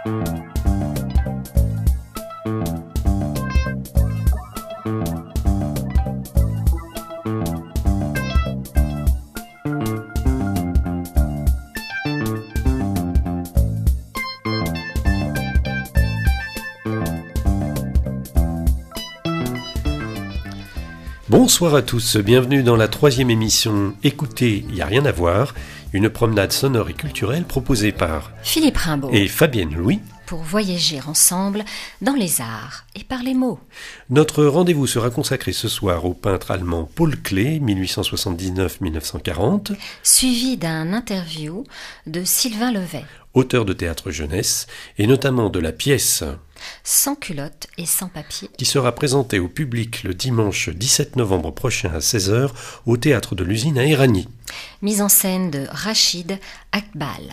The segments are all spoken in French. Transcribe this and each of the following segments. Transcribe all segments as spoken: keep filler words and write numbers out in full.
Bonsoir à tous, bienvenue dans la troisième émission Écoutez, il n'y a rien à voir, une promenade sonore et culturelle proposée par Philippe Rimbaud et Fabienne Louis pour voyager ensemble dans les arts et par les mots. Notre rendez-vous sera consacré ce soir au peintre allemand Paul Klee, dix-huit cent soixante-dix-neuf à dix-neuf cent quarante, suivi d'un interview de Sylvain Levet, auteur de théâtre jeunesse, et notamment de la pièce Sans culotte et sans papier, qui sera présentée au public le dimanche dix-sept novembre prochain à seize heures au théâtre de l'Usine à Éragny. Mise en scène de Rachid Akbal.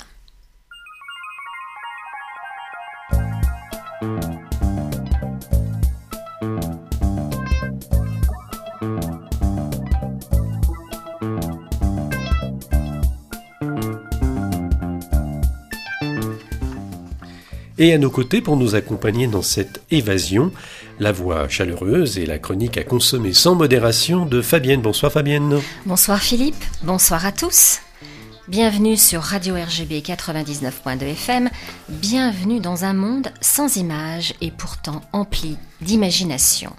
Et à nos côtés, pour nous accompagner dans cette évasion, la voix chaleureuse et la chronique à consommer sans modération de Fabienne. Bonsoir Fabienne. Bonsoir Philippe, bonsoir à tous. Bienvenue sur Radio R G B quatre-vingt-dix-neuf point deux F M, bienvenue dans un monde sans images et pourtant empli d'imagination.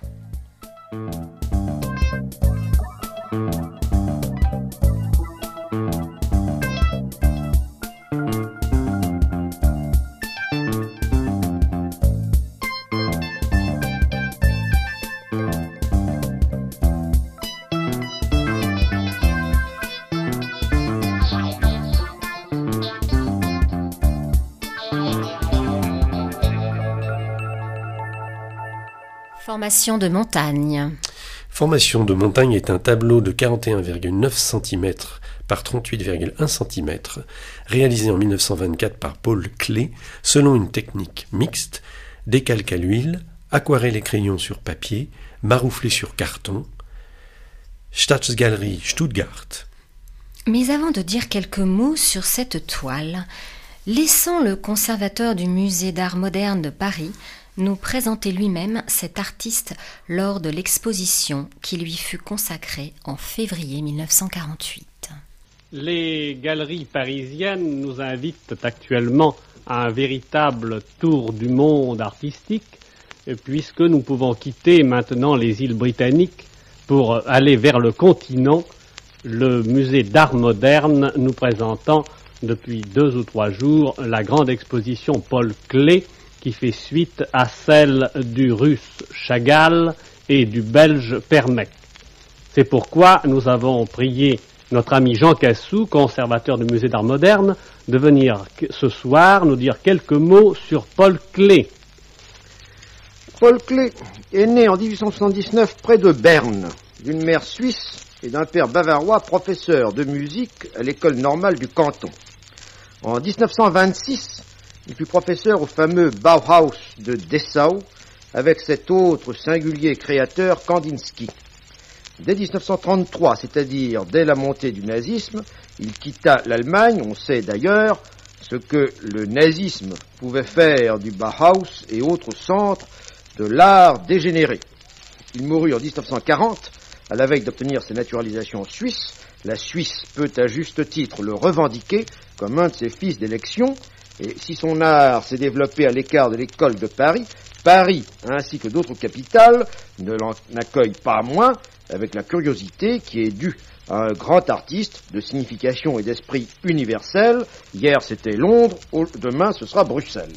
Formation de montagne. Formation de montagne est un tableau de quarante et un virgule neuf centimètres par trente-huit virgule un centimètres, réalisé en dix-neuf cent vingt-quatre par Paul Klee, selon une technique mixte, décalque à l'huile, aquarelle et crayon sur papier, marouflé sur carton, Staatsgalerie Stuttgart. Mais avant de dire quelques mots sur cette toile, laissons le conservateur du musée d'art moderne de Paris nous présenter lui-même cet artiste lors de l'exposition qui lui fut consacrée en février dix-neuf cent quarante-huit. Les galeries parisiennes nous invitent actuellement à un véritable tour du monde artistique, puisque nous pouvons quitter maintenant les îles britanniques pour aller vers le continent, le musée d'art moderne nous présentant depuis deux ou trois jours la grande exposition Paul Klee, qui fait suite à celle du russe Chagall et du belge Permec. C'est pourquoi nous avons prié notre ami Jean Cassou, conservateur du musée d'art moderne, de venir ce soir nous dire quelques mots sur Paul Klee. Paul Klee est né en dix-huit cent soixante-dix-neuf près de Berne, d'une mère suisse et d'un père bavarois professeur de musique à l'école normale du canton. En dix-neuf cent vingt-six, il fut professeur au fameux Bauhaus de Dessau avec cet autre singulier créateur Kandinsky. Dès dix-neuf cent trente-trois, c'est-à-dire dès la montée du nazisme, il quitta l'Allemagne. On sait d'ailleurs ce que le nazisme pouvait faire du Bauhaus et autres centres de l'art dégénéré. Il mourut en dix-neuf cent quarante, à la veille d'obtenir sa naturalisation suisse. La Suisse peut à juste titre le revendiquer comme un de ses fils d'élection. Et si son art s'est développé à l'écart de l'école de Paris, Paris, ainsi que d'autres capitales, ne l'en accueille pas moins avec la curiosité qui est due à un grand artiste de signification et d'esprit universel. Hier, c'était Londres, demain, ce sera Bruxelles.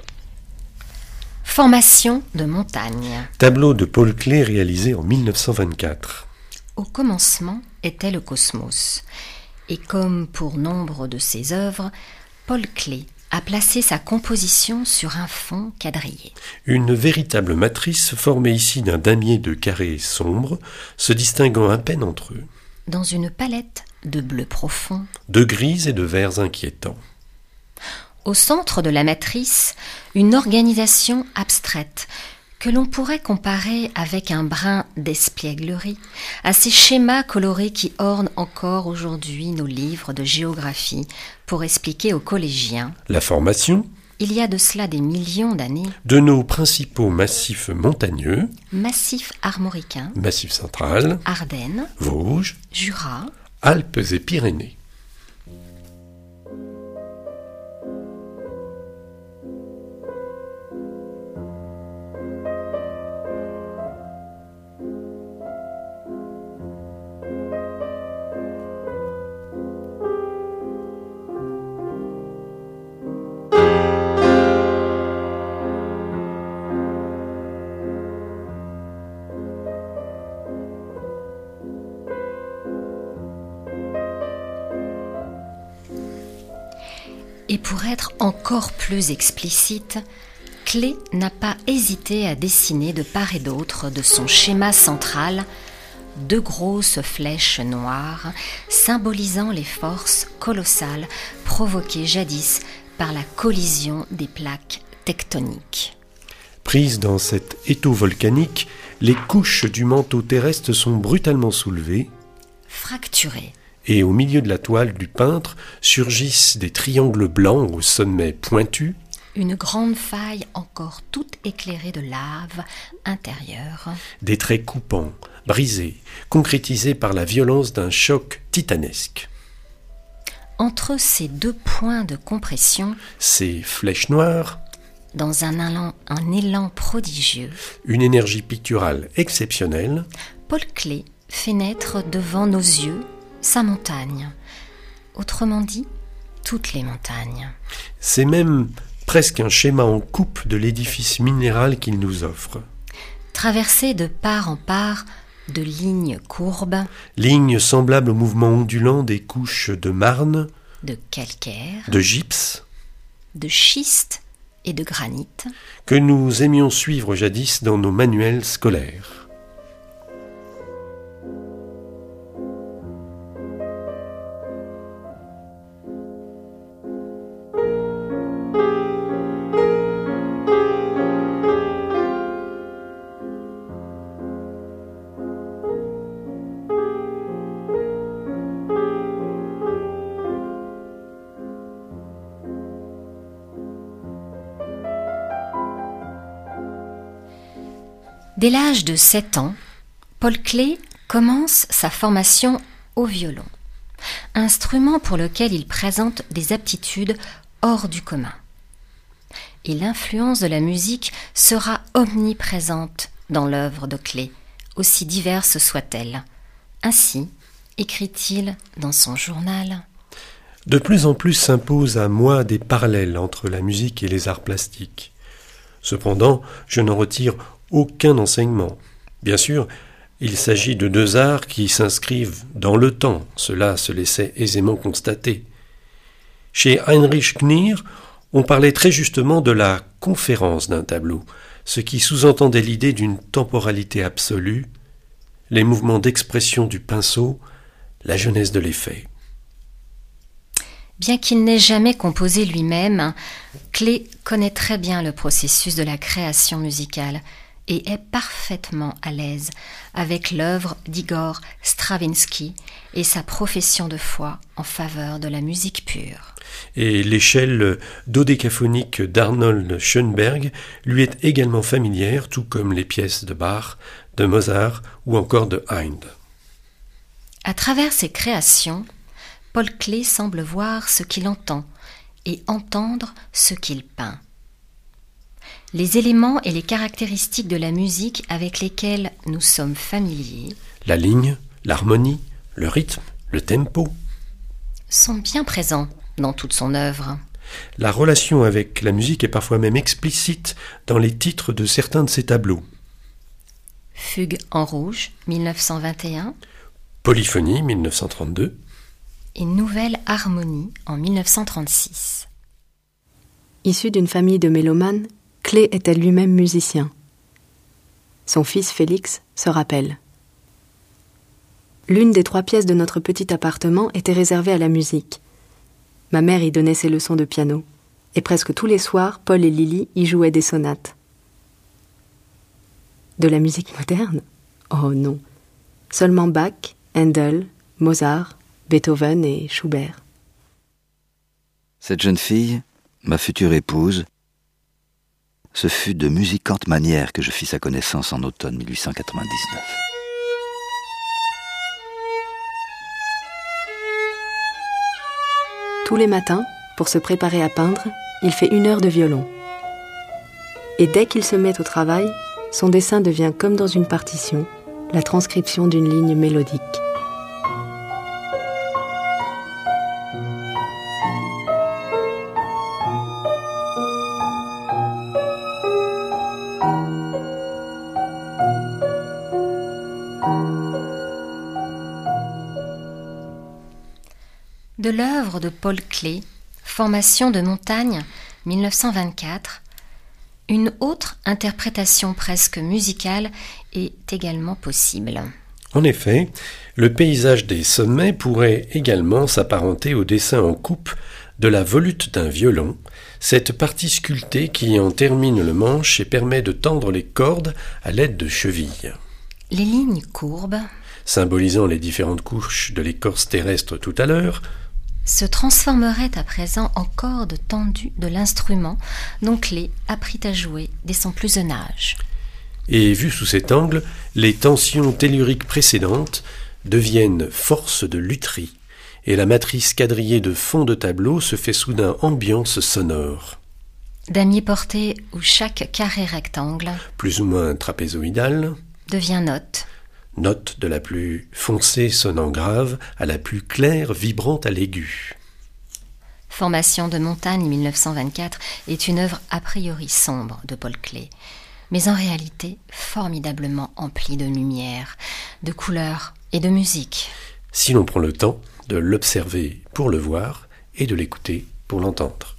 Formation de montagne. Tableau de Paul Klee réalisé en dix-neuf cent vingt-quatre. Au commencement était le cosmos. Et comme pour nombre de ses œuvres, Paul Klee a placé sa composition sur un fond quadrillé. Une véritable matrice formée ici d'un damier de carrés sombres, se distinguant à peine entre eux. Dans une palette de bleu profond, de gris et de verts inquiétants. Au centre de la matrice, une organisation abstraite que l'on pourrait comparer avec un brin d'espièglerie à ces schémas colorés qui ornent encore aujourd'hui nos livres de géographie pour expliquer aux collégiens la formation, il y a de cela des millions d'années, de nos principaux massifs montagneux, massif armoricain, Massif central, Ardennes, Vosges, Jura, Alpes et Pyrénées. Et pour être encore plus explicite, Klee n'a pas hésité à dessiner de part et d'autre de son schéma central deux grosses flèches noires symbolisant les forces colossales provoquées jadis par la collision des plaques tectoniques. Prises dans cet étau volcanique, les couches du manteau terrestre sont brutalement soulevées, Fracturées. et au milieu de la toile du peintre surgissent des triangles blancs au sommet pointu, Une grande faille encore toute éclairée de lave intérieure. des traits coupants, brisés, concrétisés par la violence d'un choc titanesque. Entre ces deux points de compression, Ces flèches noires, dans un élan, un élan prodigieux, une énergie picturale exceptionnelle, Paul Klee fait naître devant nos yeux sa montagne. Autrement dit, toutes les montagnes. c'est même presque un schéma en coupe de l'édifice minéral qu'il nous offre. Traversée de part en part de lignes courbes, Lignes semblables au mouvement ondulant des couches de marne, de calcaire, de gypse, de schiste et de granit, que nous aimions suivre jadis dans nos manuels scolaires. Dès l'âge de sept ans, Paul Klee commence sa formation au violon, instrument pour lequel il présente des aptitudes hors du commun. Et l'influence de la musique sera omniprésente dans l'œuvre de Klee, aussi diverse soit-elle. Ainsi, écrit-il dans son journal, De plus en plus s'imposent à moi des parallèles entre la musique et les arts plastiques. Cependant, je n'en retire aucun enseignement. Bien sûr, il s'agit de deux arts qui s'inscrivent dans le temps, cela se laissait aisément constater. Chez Heinrich Knier, on parlait très justement de la conférence d'un tableau, ce qui sous-entendait l'idée d'une temporalité absolue, les mouvements d'expression du pinceau, la jeunesse de l'effet. Bien qu'il n'ait jamais composé lui-même, Klee connaît très bien le processus de la création musicale et est parfaitement à l'aise avec l'œuvre d'Igor Stravinsky et sa profession de foi en faveur de la musique pure. Et l'échelle dodécaphonique d'Arnold Schoenberg lui est également familière, tout comme les pièces de Bach, de Mozart ou encore de Haydn. À travers ses créations, Paul Klee semble voir ce qu'il entend et entendre ce qu'il peint. Les éléments et les caractéristiques de la musique avec lesquels nous sommes familiers, La ligne, l'harmonie, le rythme, le tempo, sont bien présents dans toute son œuvre. la relation avec la musique est parfois même explicite dans les titres de certains de ses tableaux. Fugue en rouge, mille neuf cent vingt et un, Polyphonie, mille neuf cent trente-deux, et Nouvelle harmonie en mille neuf cent trente-six. Issu d'une famille de mélomanes, Klee était lui-même musicien. Son fils Félix se rappelle. L'une des trois pièces de notre petit appartement était réservée à la musique. Ma mère y donnait ses leçons de piano, et presque tous les soirs, Paul et Lily y jouaient des sonates. De la musique moderne ? Oh non. Seulement Bach, Handel, Mozart, Beethoven et Schubert. Cette jeune fille, ma future épouse, Ce fut de musicantes manières que je fis sa connaissance en automne mille huit cent quatre-vingt-dix-neuf. Tous les matins, pour se préparer à peindre, il fait une heure de violon. Et dès qu'il se met au travail, son dessin devient comme dans une partition, la transcription d'une ligne mélodique. De l'œuvre de Paul Klee, Formation de montagne, mille neuf cent vingt-quatre, une autre interprétation presque musicale est également possible. En effet, le paysage des sommets pourrait également s'apparenter au dessin en coupe de la volute d'un violon, cette partie sculptée qui en termine le manche et permet de tendre les cordes à l'aide de chevilles. Les lignes courbes, symbolisant les différentes couches de l'écorce terrestre tout à l'heure, se transformerait à présent en cordes tendues de l'instrument dont Klee apprit à jouer dès son plus jeune âge. Et vu sous cet angle, les tensions telluriques précédentes deviennent force de lutherie, et la matrice quadrillée de fond de tableau se fait soudain ambiance sonore. Damier porté où chaque carré rectangle, plus ou moins trapézoïdal, devient note. Note de la plus foncée sonnant grave à la plus claire vibrante à l'aigu. Formation de montagne mille neuf cent vingt-quatre est une œuvre a priori sombre de Paul Klee, mais en réalité formidablement emplie de lumière, de couleurs et de musique. Si l'on prend le temps de l'observer pour le voir et de l'écouter pour l'entendre.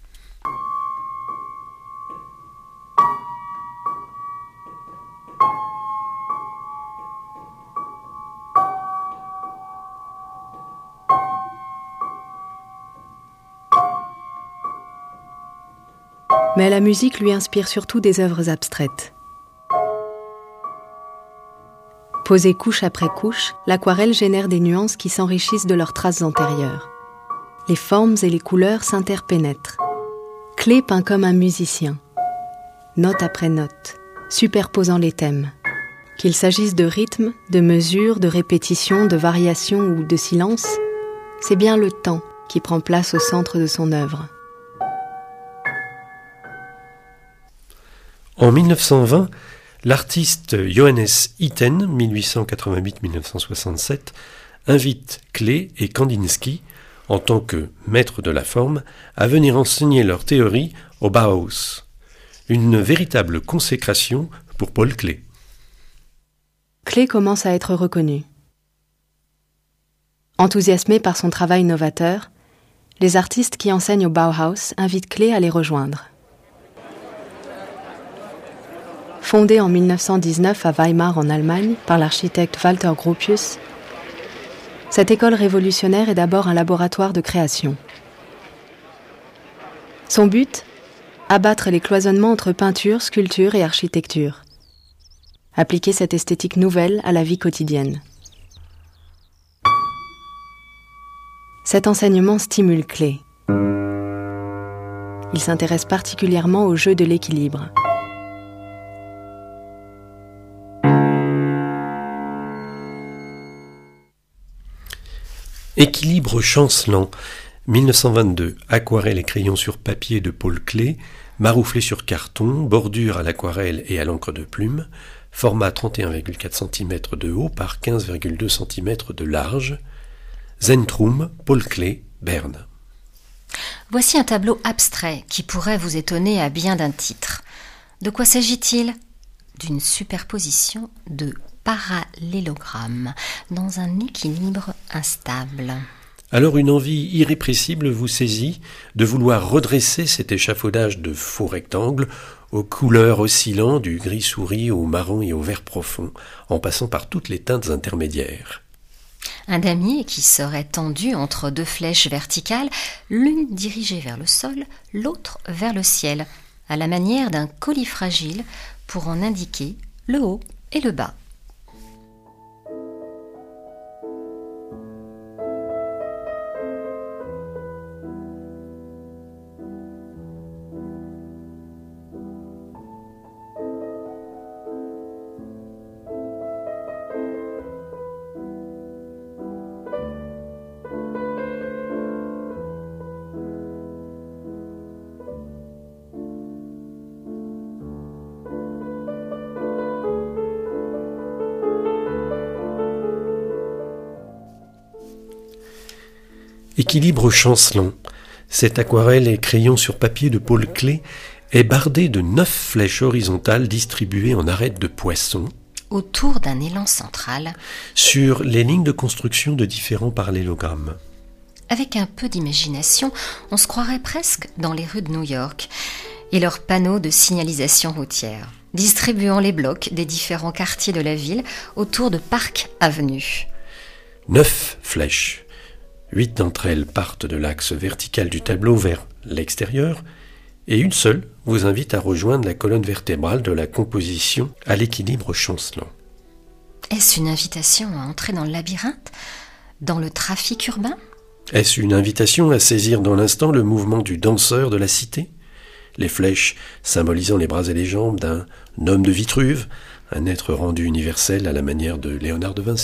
Mais la musique lui inspire surtout des œuvres abstraites. Posée couche après couche, l'aquarelle génère des nuances qui s'enrichissent de leurs traces antérieures. Les formes et les couleurs s'interpénètrent. Klee peint comme un musicien, note après note, superposant les thèmes. Qu'il s'agisse de rythme, de mesure, de répétition, de variation ou de silence, c'est bien le temps qui prend place au centre de son œuvre. En mille neuf cent vingt, l'artiste Johannes Itten, mille huit cent quatre-vingt-huit à mille neuf cent soixante-sept, invite Klee et Kandinsky, en tant que maîtres de la forme, à venir enseigner leur théorie au Bauhaus. Une véritable consécration pour Paul Klee. Klee commence à être reconnu. Enthousiasmés par son travail novateur, les artistes qui enseignent au Bauhaus invitent Klee à les rejoindre. Fondée en mille neuf cent dix-neuf à Weimar en Allemagne par l'architecte Walter Gropius, cette école révolutionnaire est d'abord un laboratoire de création. Son but ? Abattre les cloisonnements entre peinture, sculpture et architecture. Appliquer cette esthétique nouvelle à la vie quotidienne. Cet enseignement stimule Klee. Il s'intéresse particulièrement au jeu de l'équilibre. Équilibre chancelant, mille neuf cent vingt-deux, aquarelle et crayon sur papier de Paul Klee, marouflé sur carton, bordure à l'aquarelle et à l'encre de plume, format trente et un virgule quatre centimètres de haut par quinze virgule deux centimètres de large, Zentrum, Paul Klee, Berne. Voici un tableau abstrait qui pourrait vous étonner à bien d'un titre. De quoi s'agit-il ? D'une superposition de parallélogrammes dans un équilibre instable. Alors une envie irrépressible vous saisit de vouloir redresser cet échafaudage de faux rectangles aux couleurs oscillant du gris souris au marron et au vert profond, en passant par toutes les teintes intermédiaires. Un damier qui serait tendu entre deux flèches verticales, l'une dirigée vers le sol, l'autre vers le ciel, à la manière d'un colis fragile pour en indiquer le haut et le bas. Équilibre chancelant. Cette aquarelle et crayon sur papier de Paul Klee est bardée de neuf flèches horizontales distribuées en arêtes de poisson autour d'un élan central sur les lignes de construction de différents parallélogrammes. Avec un peu d'imagination, on se croirait presque dans les rues de New York et leurs panneaux de signalisation routière, distribuant les blocs des différents quartiers de la ville autour de Park Avenue. Neuf flèches. Huit d'entre elles partent de l'axe vertical du tableau vers l'extérieur et une seule vous invite à rejoindre la colonne vertébrale de la composition à l'équilibre chancelant. Est-ce une invitation à entrer dans le labyrinthe, dans le trafic urbain ? Est-ce une invitation à saisir dans l'instant le mouvement du danseur de la cité ? Les flèches symbolisant les bras et les jambes d'un homme de Vitruve, un être rendu universel à la manière de Léonard de Vinci ?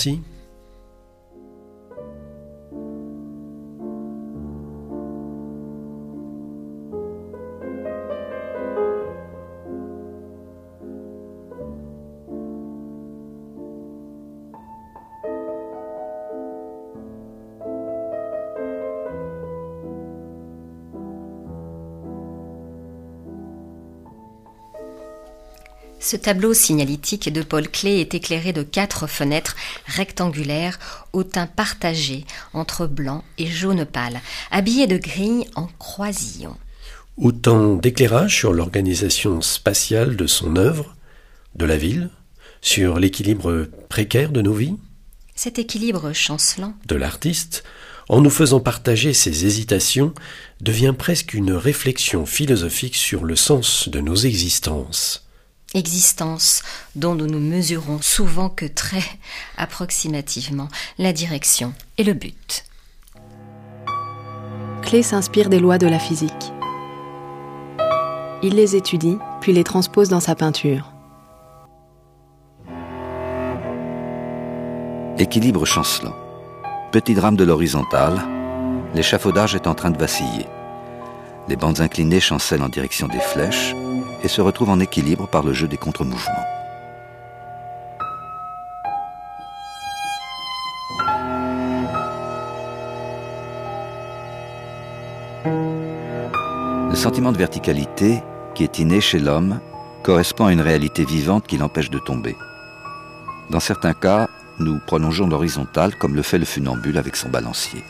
Ce tableau signalétique de Paul Klee est éclairé de quatre fenêtres rectangulaires au teint partagé entre blanc et jaune pâle, habillées de grilles en croisillon. Autant d'éclairage sur l'organisation spatiale de son œuvre, de la ville, sur l'équilibre précaire de nos vies. Cet équilibre chancelant de l'artiste, en nous faisant partager ses hésitations, devient presque une réflexion philosophique sur le sens de nos existences. Existence dont nous ne mesurons souvent que très approximativement la direction et le but. Klee s'inspire des lois de la physique. Il les étudie, puis les transpose dans sa peinture. Équilibre chancelant. Petit drame de l'horizontale, l'échafaudage est en train de vaciller. Les bandes inclinées chancellent en direction des flèches et se retrouvent en équilibre par le jeu des contre-mouvements. Le sentiment de verticalité, qui est inné chez l'homme, correspond à une réalité vivante qui l'empêche de tomber. Dans certains cas, nous prolongeons l'horizontale comme le fait le funambule avec son balancier.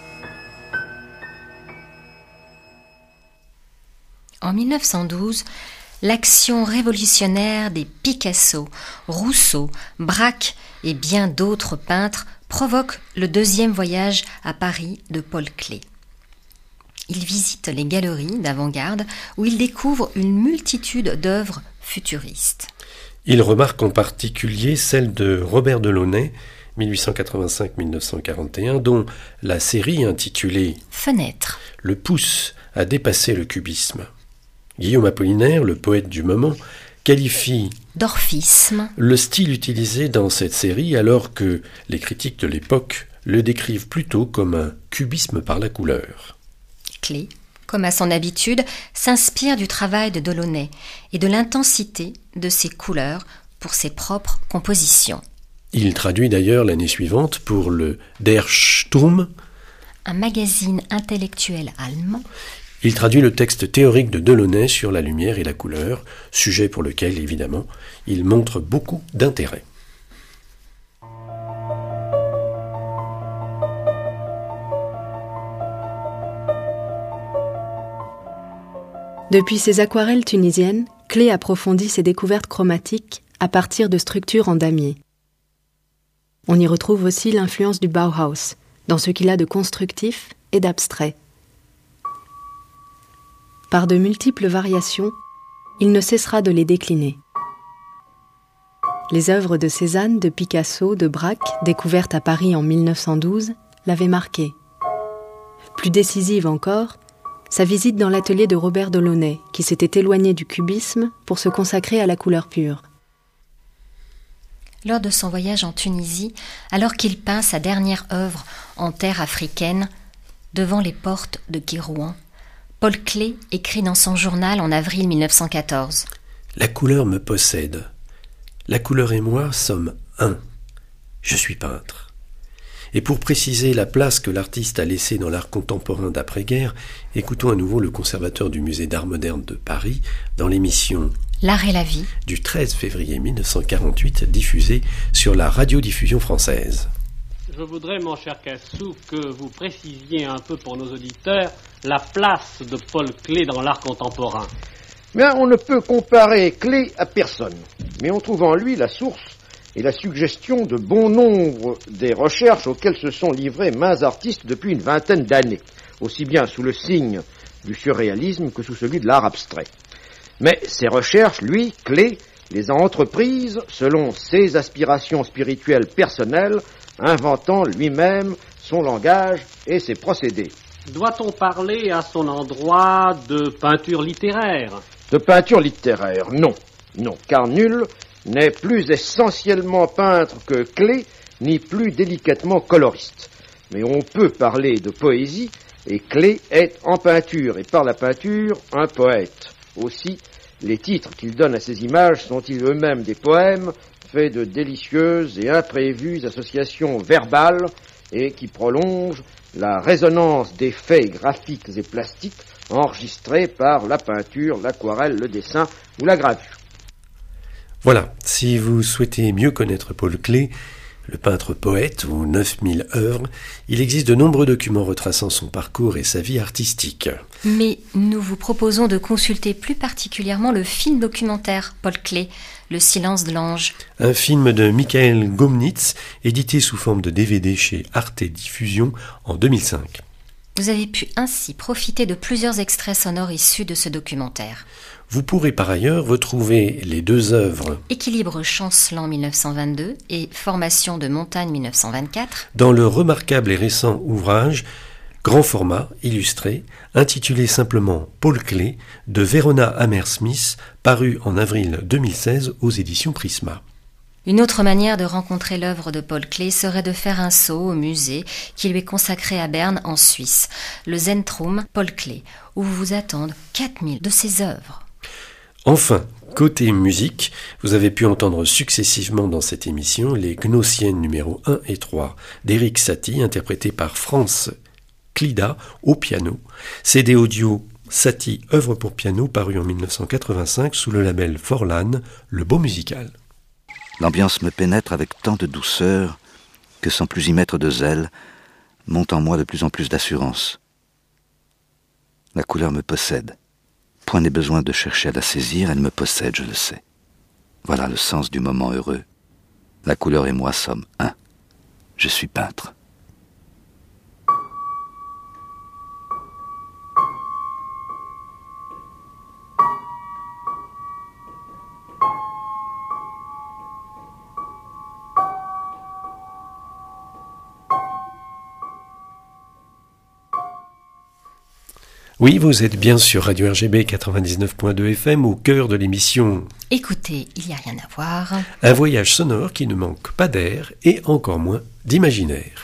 En mille neuf cent douze, l'action révolutionnaire des Picasso, Rousseau, Braque et bien d'autres peintres provoque le deuxième voyage à Paris de Paul Klee. Il visite les galeries d'avant-garde où il découvre une multitude d'œuvres futuristes. Il remarque en particulier celle de Robert Delaunay, mille huit cent quatre-vingt-cinq à mille neuf cent quarante et un, dont la série intitulée « Fenêtre » le pousse à dépasser le cubisme. Guillaume Apollinaire, le poète du moment, qualifie d'orphisme le style utilisé dans cette série alors que les critiques de l'époque le décrivent plutôt comme un cubisme par la couleur. Klee, comme à son habitude, s'inspire du travail de Delaunay et de l'intensité de ses couleurs pour ses propres compositions. Il traduit d'ailleurs l'année suivante pour le Der Sturm, un magazine intellectuel allemand. Il traduit le texte théorique de Delaunay sur la lumière et la couleur, sujet pour lequel, évidemment, il montre beaucoup d'intérêt. Depuis ses aquarelles tunisiennes, Klee approfondit ses découvertes chromatiques à partir de structures en damier. On y retrouve aussi l'influence du Bauhaus, dans ce qu'il a de constructif et d'abstrait. Par de multiples variations, il ne cessera de les décliner. Les œuvres de Cézanne, de Picasso, de Braque, découvertes à Paris en mille neuf cent douze, l'avaient marqué. Plus décisive encore, sa visite dans l'atelier de Robert Delaunay, qui s'était éloigné du cubisme pour se consacrer à la couleur pure. Lors de son voyage en Tunisie, alors qu'il peint sa dernière œuvre en terre africaine, devant les portes de Kérouan, Paul Klee écrit dans son journal en avril mille neuf cent quatorze. « La couleur me possède. La couleur et moi sommes un. Je suis peintre. Et pour préciser la place que l'artiste a laissée dans l'art contemporain d'après-guerre, écoutons à nouveau le conservateur du Musée d'Art moderne de Paris dans l'émission L'art et la vie du treize février mille neuf cent quarante-huit, diffusée sur la radiodiffusion française. Je voudrais, mon cher Cassou, que vous précisiez un peu pour nos auditeurs la place de Paul Klee dans l'art contemporain. Bien, on ne peut comparer Klee à personne, mais on trouve en lui la source et la suggestion de bon nombre des recherches auxquelles se sont livrés maints artistes depuis une vingtaine d'années, aussi bien sous le signe du surréalisme que sous celui de l'art abstrait. Mais ces recherches, lui, Klee, les a entreprises selon ses aspirations spirituelles personnelles, inventant lui-même son langage et ses procédés. Doit-on parler à son endroit de peinture littéraire ? De peinture littéraire, non. Non, car nul n'est plus essentiellement peintre que Klee, ni plus délicatement coloriste. Mais on peut parler de poésie, et Klee est en peinture, et par la peinture, un poète. Aussi, les titres qu'il donne à ces images sont-ils eux-mêmes des poèmes, faits de délicieuses et imprévues associations verbales, et qui prolongent la résonance des faits graphiques et plastiques enregistrés par la peinture, l'aquarelle, le dessin ou la gravure. Voilà, si vous souhaitez mieux connaître Paul Klee, le peintre poète aux neuf mille œuvres, il existe de nombreux documents retraçant son parcours et sa vie artistique. Mais nous vous proposons de consulter plus particulièrement le film documentaire Paul Klee, Le silence de l'ange. Un film de Michael Gomnitz, édité sous forme de D V D chez Arte Diffusion en deux mille cinq. Vous avez pu ainsi profiter de plusieurs extraits sonores issus de ce documentaire. Vous pourrez par ailleurs retrouver les deux œuvres Équilibre chancelant mille neuf cent vingt-deux et Formation de montagne mille neuf cent vingt-quatre dans le remarquable et récent ouvrage grand format illustré intitulé simplement Paul Klee de Verona Hammersmith, paru en avril deux mille seize aux éditions Prisma. Une autre manière de rencontrer l'œuvre de Paul Klee serait de faire un saut au musée qui lui est consacré à Berne en Suisse, le Zentrum Paul Klee, où vous attendent quatre mille de ses œuvres. Enfin, côté musique, vous avez pu entendre successivement dans cette émission les Gnossiennes numéro un et trois d'Eric Satie, interprété par Franz Klida au piano, C D audio Satie œuvre pour piano paru en mille neuf cent quatre-vingt-cinq sous le label Forlan, le beau musical. L'ambiance me pénètre avec tant de douceur que sans plus y mettre de zèle, monte en moi de plus en plus d'assurance. La couleur me possède. Point n'est besoin de chercher à la saisir, elle me possède, je le sais. Voilà le sens du moment heureux. La couleur et moi sommes un. Je suis peintre. Oui, vous êtes bien sur Radio R G B quatre-vingt-dix-neuf point deux F M, au cœur de l'émission Écoutez, il n'y a rien à voir. Un voyage sonore qui ne manque pas d'air et encore moins d'imaginaire.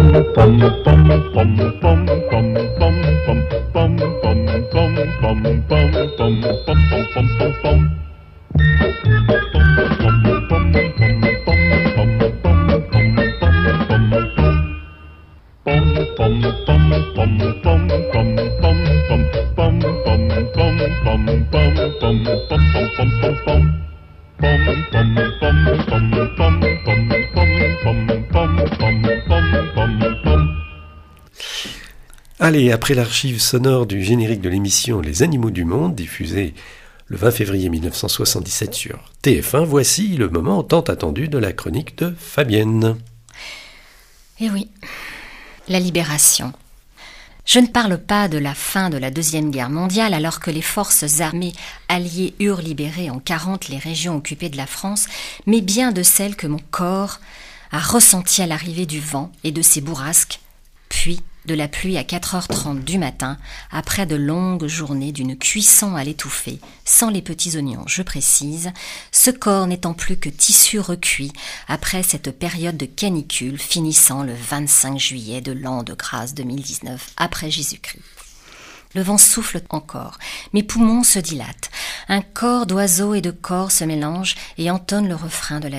Allez, après l'archive sonore du générique de l'émission Les Animaux du Monde, diffusée le vingt février mille neuf cent soixante-dix-sept sur T F un, voici le moment tant attendu de la chronique de Fabienne. Eh oui, la libération. Je ne parle pas de la fin de la Deuxième Guerre mondiale alors que les forces armées alliées eurent libéré en quarante les régions occupées de la France, mais bien de celles que mon corps a ressenties à l'arrivée du vent et de ses bourrasques, puis de la pluie à quatre heures trente du matin, après de longues journées d'une cuisson à l'étouffer, sans les petits oignons, je précise, ce corps n'étant plus que tissu recuit après cette période de canicule finissant le vingt-cinq juillet de l'an de grâce deux mille dix-neuf après Jésus-Christ. Le vent souffle encore, mes poumons se dilatent, un corps d'oiseau et de corps se mélange et entonne le refrain de la vie.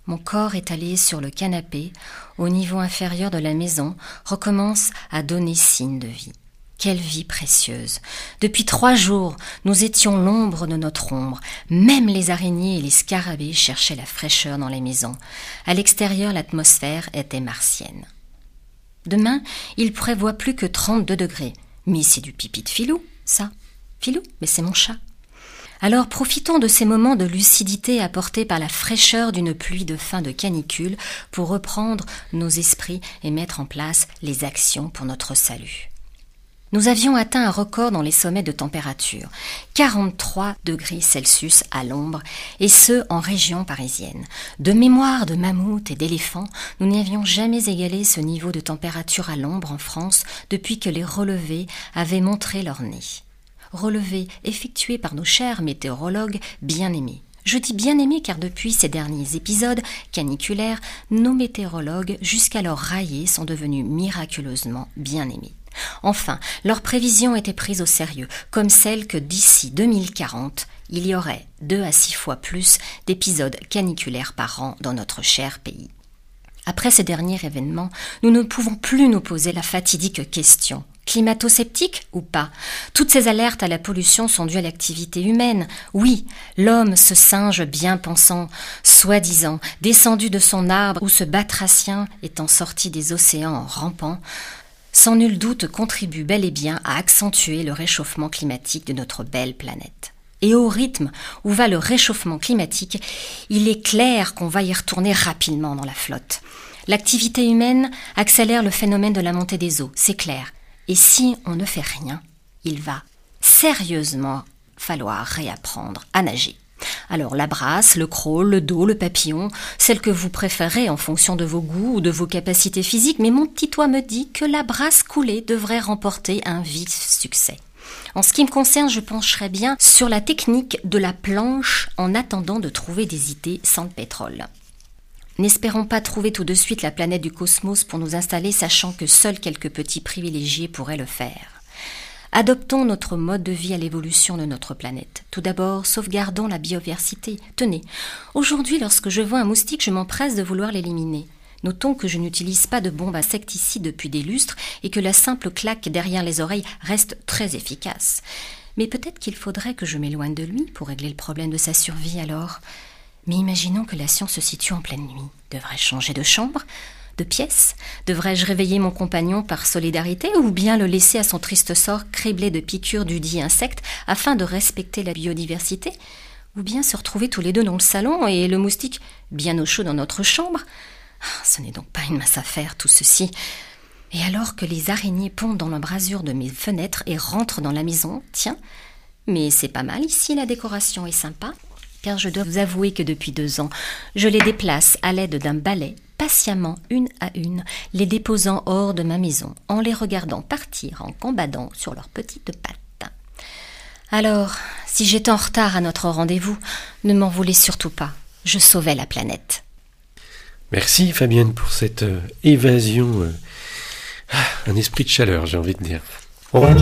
Mon corps étalé sur le canapé, au niveau inférieur de la maison, recommence à donner signe de vie. Quelle vie précieuse! Depuis trois jours, nous étions l'ombre de notre ombre. Même les araignées et les scarabées cherchaient la fraîcheur dans les maisons. À l'extérieur, l'atmosphère était martienne. Demain, il prévoit plus que trente-deux degrés. Mais c'est du pipi de Filou, ça. Filou, mais c'est mon chat. Alors profitons de ces moments de lucidité apportés par la fraîcheur d'une pluie de fin de canicule pour reprendre nos esprits et mettre en place les actions pour notre salut. Nous avions atteint un record dans les sommets de température, quarante-trois degrés Celsius à l'ombre, et ce en région parisienne. De mémoire de mammouth et d'éléphants, nous n'avions jamais égalé ce niveau de température à l'ombre en France depuis que les relevés avaient montré leur nez. Relevés effectués par nos chers météorologues bien-aimés. Je dis bien-aimés car depuis ces derniers épisodes caniculaires, nos météorologues, jusqu'alors raillés, sont devenus miraculeusement bien-aimés. Enfin, leurs prévisions étaient prises au sérieux, comme celle que d'ici deux mille quarante, il y aurait deux à six fois plus d'épisodes caniculaires par an dans notre cher pays. Après ces derniers événements, nous ne pouvons plus nous poser la fatidique question. Climato-sceptique ou pas? Toutes ces alertes à la pollution sont dues à l'activité humaine. Oui, l'homme, ce singe bien pensant, soi-disant, descendu de son arbre ou ce batracien étant sorti des océans en rampant, sans nul doute contribue bel et bien à accentuer le réchauffement climatique de notre belle planète. Et au rythme où va le réchauffement climatique, il est clair qu'on va y retourner rapidement dans la flotte. L'activité humaine accélère le phénomène de la montée des eaux, c'est clair. Et si on ne fait rien, il va sérieusement falloir réapprendre à nager. Alors la brasse, le crawl, le dos, le papillon, celle que vous préférez en fonction de vos goûts ou de vos capacités physiques, mais mon petit toit me dit que la brasse coulée devrait remporter un vif succès. En ce qui me concerne, je pencherai bien sur la technique de la planche en attendant de trouver des idées sans le pétrole. N'espérons pas trouver tout de suite la planète du cosmos pour nous installer, sachant que seuls quelques petits privilégiés pourraient le faire. Adoptons notre mode de vie à l'évolution de notre planète. Tout d'abord, sauvegardons la biodiversité. Tenez, aujourd'hui, lorsque je vois un moustique, je m'empresse de vouloir l'éliminer. Notons que je n'utilise pas de bombe insecticide depuis des lustres et que la simple claque derrière les oreilles reste très efficace. Mais peut-être qu'il faudrait que je m'éloigne de lui pour régler le problème de sa survie alors. Mais imaginons que la science se situe en pleine nuit. Devrais-je changer de chambre, de pièce? Devrais-je réveiller mon compagnon par solidarité ou bien le laisser à son triste sort criblé de piqûres du dit insecte afin de respecter la biodiversité? Ou bien se retrouver tous les deux dans le salon et le moustique bien au chaud dans notre chambre? Ce n'est donc pas une mince affaire tout ceci. Et alors que les araignées pondent dans l'embrasure de mes fenêtres et rentrent dans la maison, tiens, mais c'est pas mal ici, la décoration est sympa. Car je dois vous avouer que depuis deux ans, je les déplace à l'aide d'un balai, patiemment, une à une, les déposant hors de ma maison, en les regardant partir en gambadant sur leurs petites pattes. Alors, si j'étais en retard à notre rendez-vous, ne m'en voulez surtout pas, je sauvais la planète. Merci Fabienne pour cette euh, évasion, euh, ah, un esprit de chaleur, j'ai envie de dire. On va...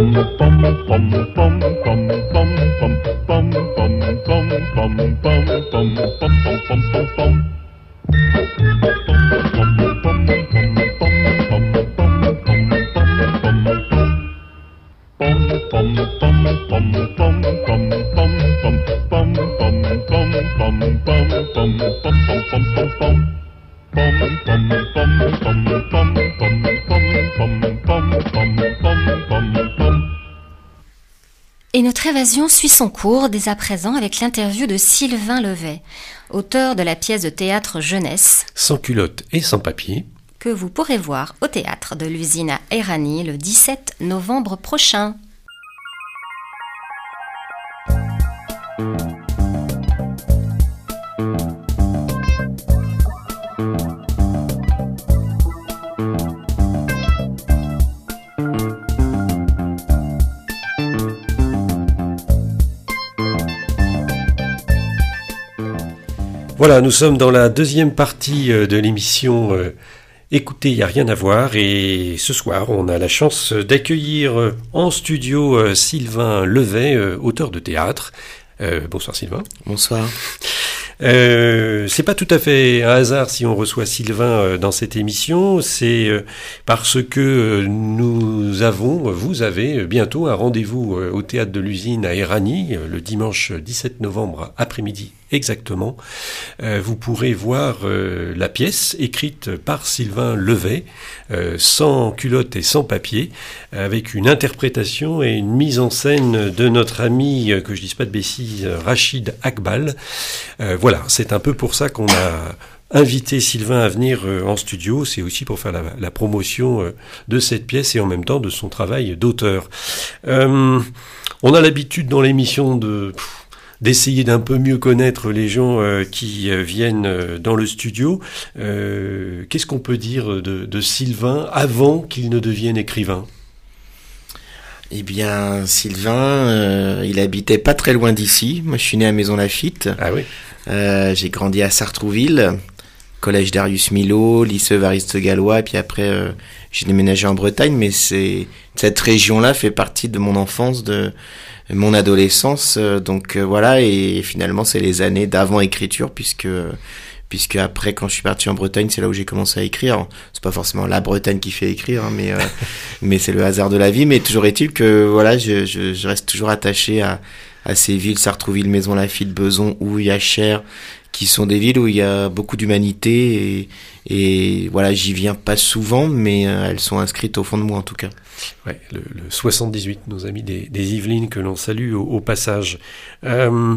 Et notre évasion suit son cours dès à présent avec l'interview de Sylvain Levet, auteur de la pièce de théâtre jeunesse Sans culotte et sans papier, que vous pourrez voir au théâtre de l'usine à Éragny le dix-sept novembre prochain. Voilà, nous sommes dans la deuxième partie de l'émission euh, Écoutez, il n'y a rien à voir. Et ce soir, on a la chance d'accueillir euh, en studio euh, Sylvain Levet, euh, auteur de théâtre. Euh, bonsoir Sylvain. Bonsoir. Euh, c'est pas tout à fait un hasard si on reçoit Sylvain euh, dans cette émission, c'est euh, parce que euh, nous avons, vous avez bientôt un rendez-vous euh, au Théâtre de l'Usine à Éragny, euh, le dimanche dix-sept novembre après-midi exactement. Euh, vous pourrez voir euh, la pièce écrite par Sylvain Levet, euh, sans culotte et sans papier, avec une interprétation et une mise en scène de notre ami, euh, que je dise pas de bêtises, Rachid Akbal. Euh, voilà, c'est un peu pour ça qu'on a invité Sylvain à venir euh, en studio. C'est aussi pour faire la, la promotion euh, de cette pièce et en même temps de son travail d'auteur. Euh, on a l'habitude dans l'émission de... Pff, d'essayer d'un peu mieux connaître les gens euh, qui euh, viennent euh, dans le studio. Euh, qu'est-ce qu'on peut dire de, de Sylvain avant qu'il ne devienne écrivain ? Eh bien, Sylvain, euh, il habitait pas très loin d'ici. Moi, je suis né à Maisons-Laffitte. Ah oui. Euh, j'ai grandi à Sartrouville, collège Darius Milhaud, lycée Évariste Galois, et puis après, euh, j'ai déménagé en Bretagne. Mais c'est cette région-là fait partie de mon enfance, de mon adolescence, donc euh, voilà, et finalement c'est les années d'avant écriture, puisque puisque après, quand je suis parti en Bretagne, c'est là où j'ai commencé à écrire. Alors, c'est pas forcément la Bretagne qui fait écrire, hein, mais euh, mais c'est le hasard de la vie. Mais toujours est-il que voilà, je je, je reste toujours attaché à à ces villes, Sartrouville, Maisons-Laffitte, Besançon, Houille, Achères, qui sont des villes où il y a beaucoup d'humanité, et et voilà, j'y viens pas souvent, mais euh, elles sont inscrites au fond de moi en tout cas. Ouais, le, le soixante-dix-huit, nos amis des, des Yvelines que l'on salue au, au passage. Euh,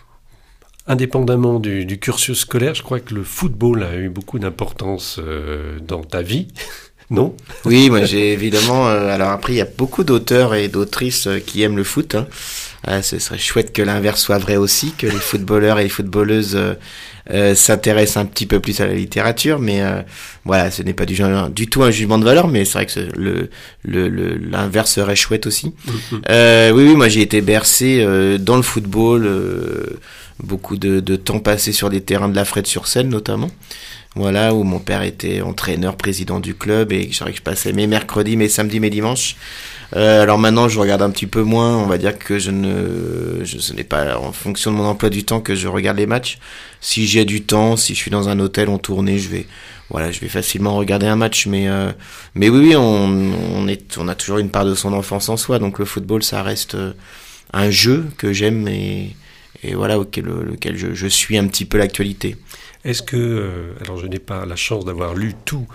indépendamment du, du cursus scolaire, je crois que le football a eu beaucoup d'importance euh, dans ta vie, non ? Oui, moi j'ai évidemment... Euh, alors après, il y a beaucoup d'auteurs et d'autrices euh, qui aiment le foot. Hein. Euh, ce serait chouette que l'inverse soit vrai aussi, que les footballeurs et les footballeuses... Euh, Euh, s'intéresse un petit peu plus à la littérature, mais euh, voilà, ce n'est pas du, genre, du tout un jugement de valeur, mais c'est vrai que le, le, le l'inverse serait chouette aussi. Mm-hmm. Euh, oui, oui, moi j'ai été bercé euh, dans le football, euh, beaucoup de, de temps passé sur les terrains de la Fred-sur-Seine notamment. Voilà, où mon père était entraîneur, président du club, et c'est vrai que je passais mes mercredis, mes samedis, mes dimanches. Euh, alors maintenant, je regarde un petit peu moins. On va dire que je ne, je, ce n'est pas en fonction de mon emploi du temps que je regarde les matchs. Si j'ai du temps, si je suis dans un hôtel en tournée, je vais, voilà, je vais facilement regarder un match. Mais, euh, mais oui, oui, on, on est, on a toujours une part de son enfance en soi. Donc le football, ça reste un jeu que j'aime et, et voilà, auquel, lequel je, je suis un petit peu l'actualité. Est-ce que, euh, alors je n'ai pas la chance d'avoir lu tout,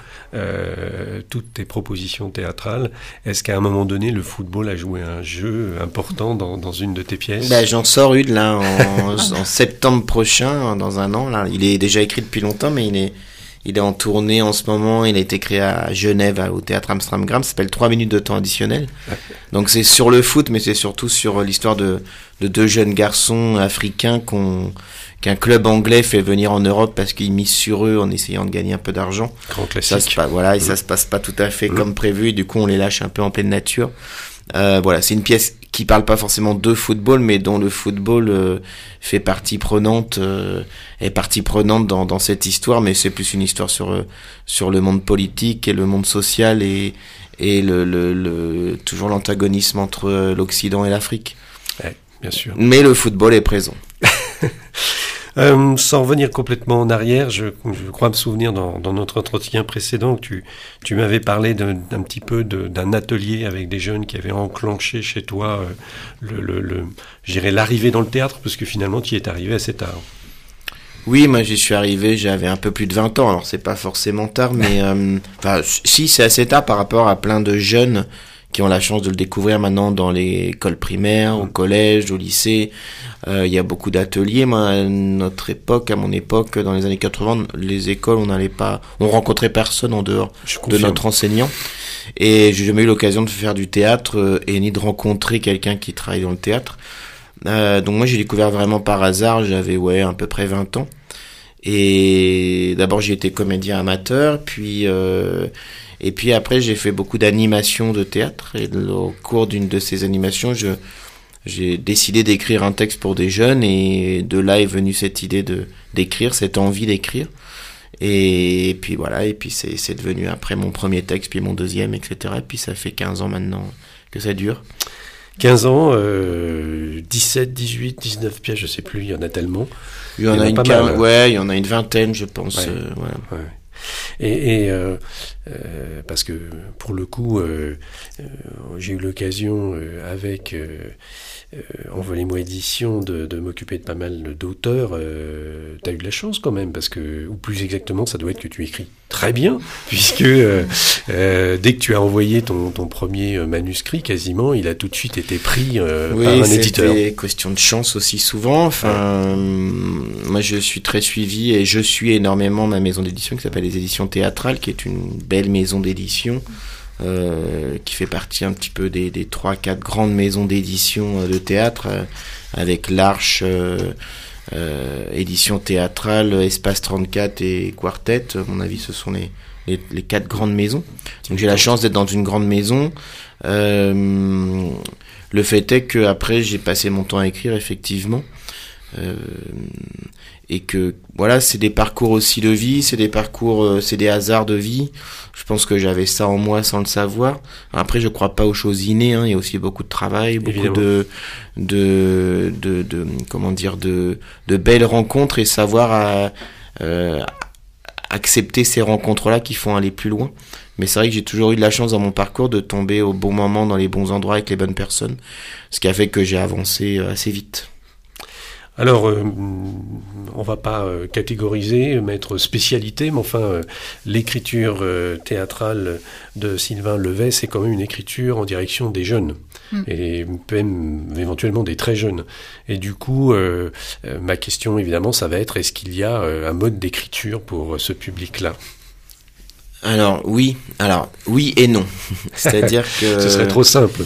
euh, toutes tes propositions théâtrales, est-ce qu'à un moment donné, le football a joué un jeu important dans, dans une de tes pièces ? Ben, j'en sors une là en, en septembre prochain, dans un an. Là, il est déjà écrit depuis longtemps, mais il est, il est en tournée en ce moment. Il a été créé à Genève, au théâtre Amsterdam. Ça s'appelle trois minutes de temps additionnel. Donc c'est sur le foot, mais c'est surtout sur l'histoire de, de deux jeunes garçons africains qu'on qu'un club anglais fait venir en Europe parce qu'il mise sur eux en essayant de gagner un peu d'argent. Grand classique. Ça se passe, voilà, et mmh. ça se passe pas tout à fait mmh. comme prévu, et du coup on les lâche un peu en pleine nature. Euh, voilà, c'est une pièce qui parle pas forcément de football, mais dont le football euh, fait partie prenante, euh, est partie prenante dans, dans cette histoire, mais c'est plus une histoire sur euh, sur le monde politique et le monde social et et le, le, le toujours l'antagonisme entre l'Occident et l'Afrique. Ouais, bien sûr. Mais le football est présent. Euh, sans revenir complètement en arrière, je, je crois me souvenir dans, dans notre entretien précédent que tu, tu m'avais parlé d'un, d'un petit peu de, d'un atelier avec des jeunes qui avaient enclenché chez toi euh, le, le, le, je dirais l'arrivée dans le théâtre, parce que finalement tu y es arrivé assez tard. Oui, moi j'y suis arrivé, j'avais un peu plus de vingt ans, alors c'est pas forcément tard, mais euh, enfin, si, c'est assez tard par rapport à plein de jeunes qui ont la chance de le découvrir maintenant dans l'école primaire, au collège, au lycée. Euh, il y a beaucoup d'ateliers. Moi, à notre époque, à mon époque, dans les années quatre-vingts, les écoles, on n'allait pas, on rencontrait personne en dehors de notre enseignant. Et j'ai jamais eu l'occasion de faire du théâtre euh, et ni de rencontrer quelqu'un qui travaille dans le théâtre. Euh, donc moi, j'ai découvert vraiment par hasard. J'avais ouais à peu près vingt ans. Et d'abord, j'ai été comédien amateur, puis euh, et puis après, j'ai fait beaucoup d'animations de théâtre. Et au cours d'une de ces animations, je j'ai décidé d'écrire un texte pour des jeunes, et de là est venue cette idée de d'écrire, cette envie d'écrire. Et puis voilà, et puis c'est c'est devenu après mon premier texte, puis mon deuxième, et cetera. Et puis ça fait quinze ans maintenant que ça dure. quinze ans, euh, dix-sept, dix-huit, dix-neuf pièces, je sais plus, il y en a tellement. Il y en, il y en a, a une quin... mal, ouais, il y en a une vingtaine, je pense. Ouais. Euh, voilà. Ouais. Et, et euh, euh, parce que pour le coup, euh, euh, j'ai eu l'occasion euh, avec euh, euh, Envolez-moi édition de, de m'occuper de pas mal d'auteurs. Euh, t'as eu de la chance quand même, parce que, ou plus exactement, ça doit être que tu écris très bien, puisque euh, euh, dès que tu as envoyé ton, ton premier manuscrit, quasiment, il a tout de suite été pris euh, oui, par un éditeur. Oui, c'est question de chance aussi souvent. Enfin, ouais. Moi, je suis très suivi et je suis énormément ma maison d'édition qui s'appelle les Éditions Théâtrales, qui est une belle maison d'édition. Euh, qui fait partie un petit peu des, des trois, quatre grandes maisons d'édition euh, de théâtre, euh, avec l'Arche, euh, euh, édition théâtrale, Espace trente-quatre et Quartet. À mon avis, ce sont les, les, les quatre grandes maisons. Donc j'ai la chance d'être dans une grande maison. Euh, le fait est que après j'ai passé mon temps à écrire, effectivement. Euh, et que voilà, c'est des parcours aussi de vie, c'est des parcours, euh, c'est des hasards de vie. Je pense que j'avais ça en moi sans le savoir. Après, je crois pas aux choses innées, hein. Il y a aussi beaucoup de travail, beaucoup de, de, de, de, comment dire, de, de belles rencontres et savoir à, euh, accepter ces rencontres-là qui font aller plus loin. Mais c'est vrai que j'ai toujours eu de la chance dans mon parcours de tomber au bon moment, dans les bons endroits, avec les bonnes personnes, ce qui a fait que j'ai avancé assez vite. Alors, euh, on va pas euh, catégoriser, mettre spécialité, mais enfin, euh, l'écriture euh, théâtrale de Sylvain Levet, c'est quand même une écriture en direction des jeunes, mmh. et même éventuellement des très jeunes. Et du coup, euh, euh, ma question, évidemment, ça va être, est-ce qu'il y a euh, un mode d'écriture pour euh, ce public-là ? Alors, oui. Alors, oui et non. C'est-à-dire que... Ce serait trop simple.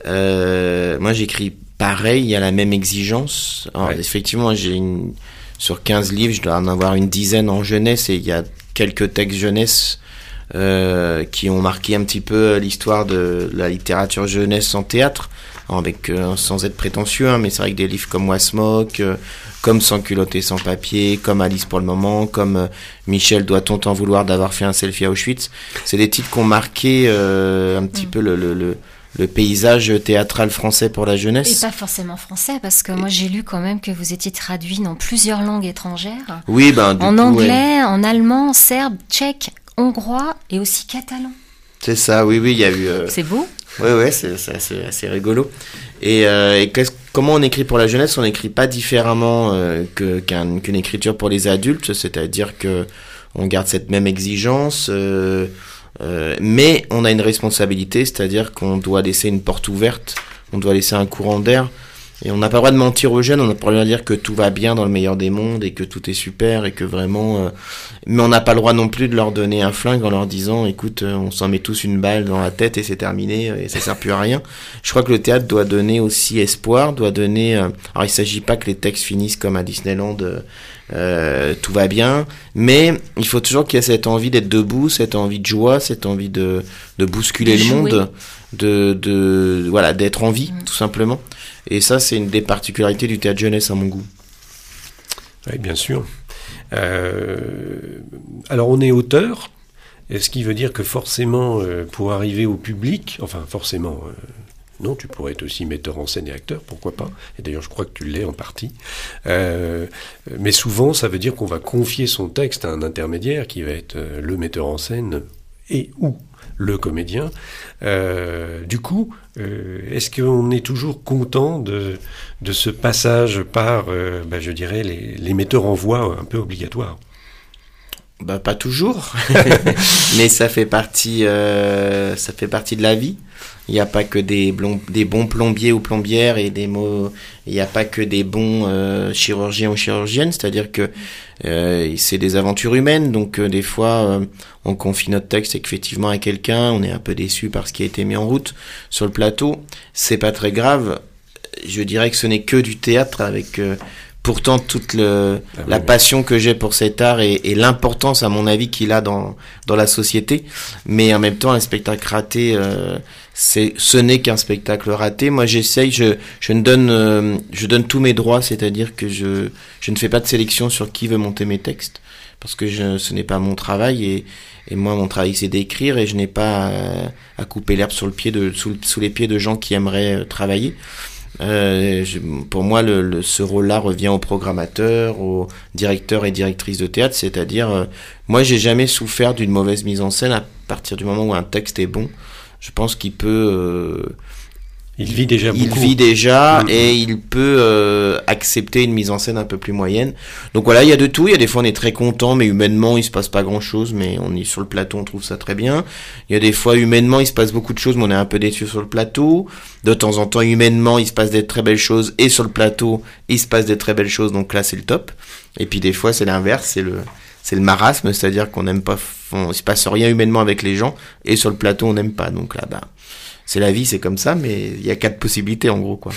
Euh, moi, j'écris... Pareil, il y a la même exigence. Alors, ouais. Effectivement, j'ai une, sur quinze livres, je dois en avoir une dizaine en jeunesse, et il y a quelques textes jeunesse euh, qui ont marqué un petit peu l'histoire de la littérature jeunesse en théâtre, avec euh, sans être prétentieux, hein, mais c'est vrai que des livres comme Wasmok, euh, comme Sans culotte et sans papier, comme Alice pour le moment, comme euh, Michel, doit-on t'en vouloir d'avoir fait un selfie à Auschwitz, c'est des titres qui ont marqué euh, un petit mmh. peu le, le, le le paysage théâtral français pour la jeunesse. Et pas forcément français, parce que moi j'ai lu quand même que vous étiez traduit dans plusieurs langues étrangères. Oui, ben du en coup, anglais, ouais. en allemand, serbe, tchèque, hongrois et aussi catalan. C'est ça, oui, oui, il y a eu... Euh... C'est beau. Oui, oui, c'est, c'est assez, assez rigolo. Et, euh, et comment on écrit pour la jeunesse ? On n'écrit pas différemment euh, que, qu'un, qu'une écriture pour les adultes, c'est-à-dire que on garde cette même exigence... Euh, Euh, mais on a une responsabilité, c'est-à-dire qu'on doit laisser une porte ouverte, on doit laisser un courant d'air, et on n'a pas le droit de mentir aux jeunes, on n'a pas le droit de dire que tout va bien dans le meilleur des mondes et que tout est super et que vraiment... Euh... Mais on n'a pas le droit non plus de leur donner un flingue en leur disant, écoute, euh, on s'en met tous une balle dans la tête et c'est terminé et ça sert plus à rien. Je crois que le théâtre doit donner aussi espoir, doit donner... Euh... Alors il s'agit pas que les textes finissent comme à Disneyland... Euh... Euh, tout va bien, mais il faut toujours qu'il y ait cette envie d'être debout, cette envie de joie, cette envie de, de bousculer de le monde, de, de, voilà, d'être en vie, mmh. tout simplement. Et ça, c'est une des particularités du théâtre jeunesse à mon goût. Oui, bien sûr. Euh, alors, on est auteur, ce qui veut dire que forcément, euh, pour arriver au public, enfin, forcément... Euh, non, tu pourrais être aussi metteur en scène et acteur, pourquoi pas. Et d'ailleurs, je crois que tu l'es en partie. Euh, mais souvent, ça veut dire qu'on va confier son texte à un intermédiaire qui va être le metteur en scène et ou le comédien. Euh, du coup, euh, est-ce qu'on est toujours content de, de ce passage par, euh, bah, je dirais, les, les metteurs en voix un peu obligatoires ? Bah, pas toujours, mais ça fait partie, euh, ça fait partie de la vie. Il n'y a pas que des, blom- des bons plombiers ou plombières et des mots. Il n'y a pas que des bons euh, chirurgiens ou chirurgiennes. C'est-à-dire que euh, c'est des aventures humaines. Donc euh, des fois, euh, on confie notre texte effectivement à quelqu'un. On est un peu déçu par ce qui a été mis en route sur le plateau. C'est pas très grave. Je dirais que ce n'est que du théâtre avec. Euh, Pourtant, toute le, ah, la oui, passion que j'ai pour cet art et, et l'importance, à mon avis, qu'il a dans, dans la société. Mais en même temps, un spectacle raté, euh, c'est, ce n'est qu'un spectacle raté. Moi, j'essaye, je, je ne donne, euh, je donne tous mes droits, c'est-à-dire que je, je ne fais pas de sélection sur qui veut monter mes textes. parce que je, ce n'est pas mon travail et, et moi mon travail c'est d'écrire et je n'ai pas à, à couper l'herbe sur le pied de, sous, sous les pieds de gens qui aimeraient travailler. Euh, je, pour moi, le, le, ce rôle-là revient aux programmateurs, aux directeurs et directrices de théâtre, c'est-à-dire, euh, moi, j'ai jamais souffert d'une mauvaise mise en scène à partir du moment où un texte est bon. Je pense qu'il peut... Euh, il vit déjà il beaucoup. vit déjà mmh. et il peut euh, accepter une mise en scène un peu plus moyenne. Donc voilà, il y a de tout. Il y a des fois, on est très content, mais humainement, il se passe pas grand-chose, mais on est sur le plateau, on trouve ça très bien. Il y a des fois, humainement, il se passe beaucoup de choses, mais on est un peu déçu sur le plateau. De temps en temps, humainement, il se passe des très belles choses et sur le plateau, il se passe des très belles choses. Donc là, c'est le top. Et puis des fois, c'est l'inverse, c'est le c'est le marasme, c'est-à-dire qu'on n'aime pas, on, il se passe rien humainement avec les gens et sur le plateau, on n'aime pas. Donc là, bah, c'est la vie, c'est comme ça, mais il y a quatre possibilités en gros, quoi.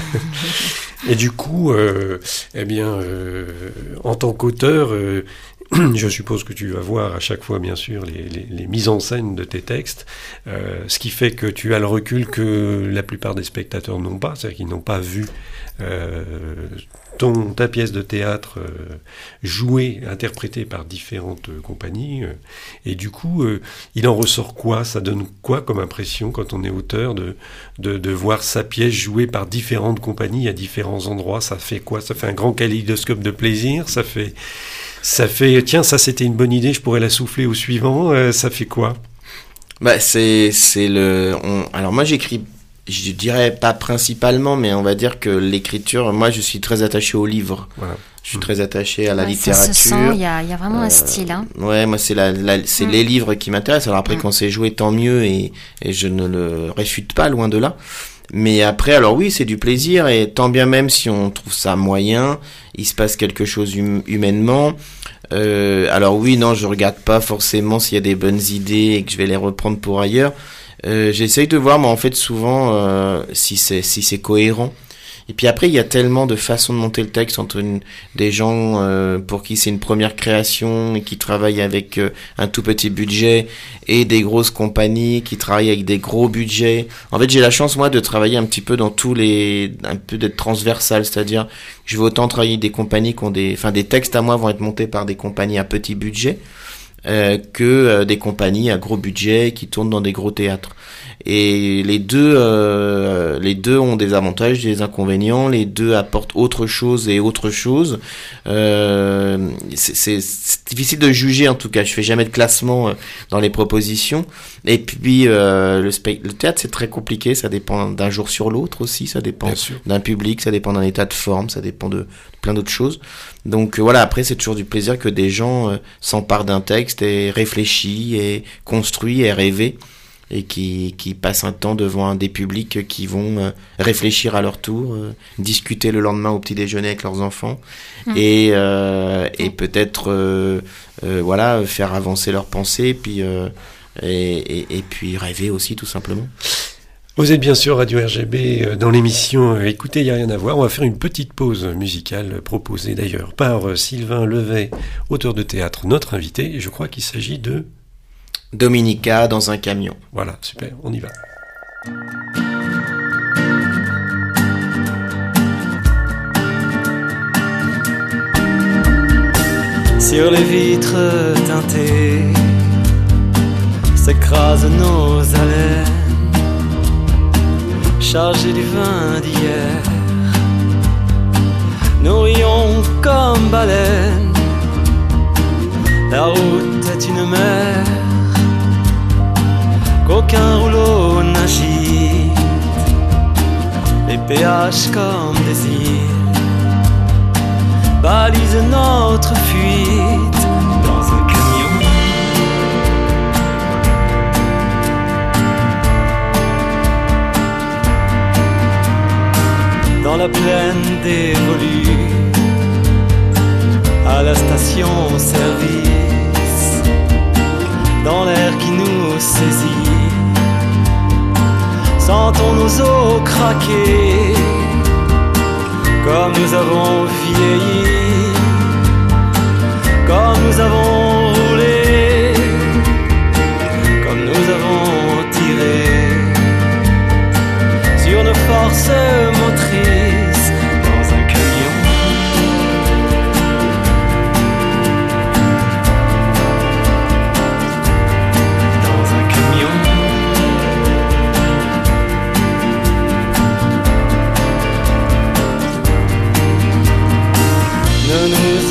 Et du coup, euh, eh bien, euh, en tant qu'auteur, euh, je suppose que tu vas voir à chaque fois, bien sûr, les, les, les mises en scène de tes textes, euh, ce qui fait que tu as le recul que la plupart des spectateurs n'ont pas, c'est-à-dire qu'ils n'ont pas vu euh, ton, ta pièce de théâtre euh, jouée, interprétée par différentes euh, compagnies, euh, et du coup, euh, il en ressort quoi? Ça donne quoi comme impression quand on est auteur de, de, de voir sa pièce jouée par différentes compagnies à différents endroits? Ça fait quoi? Ça fait un grand kaléidoscope de plaisir? Ça fait... Ça fait, tiens, ça c'était une bonne idée, je pourrais la souffler au suivant, euh, ça fait quoi? Bah, c'est, c'est le, on, alors moi j'écris, je dirais pas principalement, mais on va dire que l'écriture, moi je suis très attaché au livre. Voilà. Je suis mmh. très attaché à la ouais, littérature. Ça se sent, il y a, il y a vraiment euh, un style, hein. Ouais, moi c'est la, la c'est mmh. les livres qui m'intéressent. Alors après, mmh. quand c'est joué, tant mieux, et, et je ne le réfute pas, loin de là. Mais après, alors oui, c'est du plaisir, et tant bien même si on trouve ça moyen, il se passe quelque chose hum, humainement. Euh, alors oui, non, je regarde pas forcément s'il y a des bonnes idées et que je vais les reprendre pour ailleurs. Euh, j'essaye de voir, mais en fait, souvent, euh, si c'est si c'est cohérent. Et puis après, il y a tellement de façons de monter le texte entre une, des gens euh, pour qui c'est une première création et qui travaillent avec euh, un tout petit budget et des grosses compagnies qui travaillent avec des gros budgets. En fait, j'ai la chance, moi, de travailler un petit peu dans tous les... un peu d'être transversal, c'est-à-dire que je vais autant travailler des compagnies qui ont des... Enfin, des textes à moi vont être montés par des compagnies à petit budget euh, que euh, des compagnies à gros budget qui tournent dans des gros théâtres. Et les deux, euh, les deux ont des avantages, des inconvénients. Les deux apportent autre chose et autre chose. Euh, c'est, c'est, c'est difficile de juger, en tout cas. Je fais jamais de classement dans les propositions. Et puis euh, le, spe- le théâtre, c'est très compliqué. Ça dépend d'un jour sur l'autre aussi. Ça dépend d'un public, ça dépend d'un état de forme, ça dépend de, de plein d'autres choses. Donc euh, voilà. Après, c'est toujours du plaisir que des gens euh, s'emparent d'un texte et réfléchissent et construisent et rêvent. Et qui, qui passent un temps devant un des publics qui vont euh, réfléchir à leur tour, euh, discuter le lendemain au petit déjeuner avec leurs enfants, mmh. et, euh, et peut-être euh, euh, voilà, faire avancer leurs pensées, puis, euh, et, et, et puis rêver aussi tout simplement. Vous êtes bien sûr Radio R G B dans l'émission Écoutez, il n'y a rien à voir. On va faire une petite pause musicale proposée d'ailleurs par Sylvain Levet, auteur de théâtre, notre invité, et je crois qu'il s'agit de... Dominica dans un camion. Voilà, super, on y va. Sur les vitres teintées s'écrasent nos haleines, chargées du vin d'hier. Nous rions comme baleines, la route est une mer qu'aucun rouleau n'agite, les péages comme des îles balisent notre fuite dans un camion. Dans la plaine dévolue, à la station-service, dans l'air qui nous saisit, sentons nos os craquer, comme nous avons vieilli, comme nous avons roulé, comme nous avons tiré sur nos forces motrices dans un camion.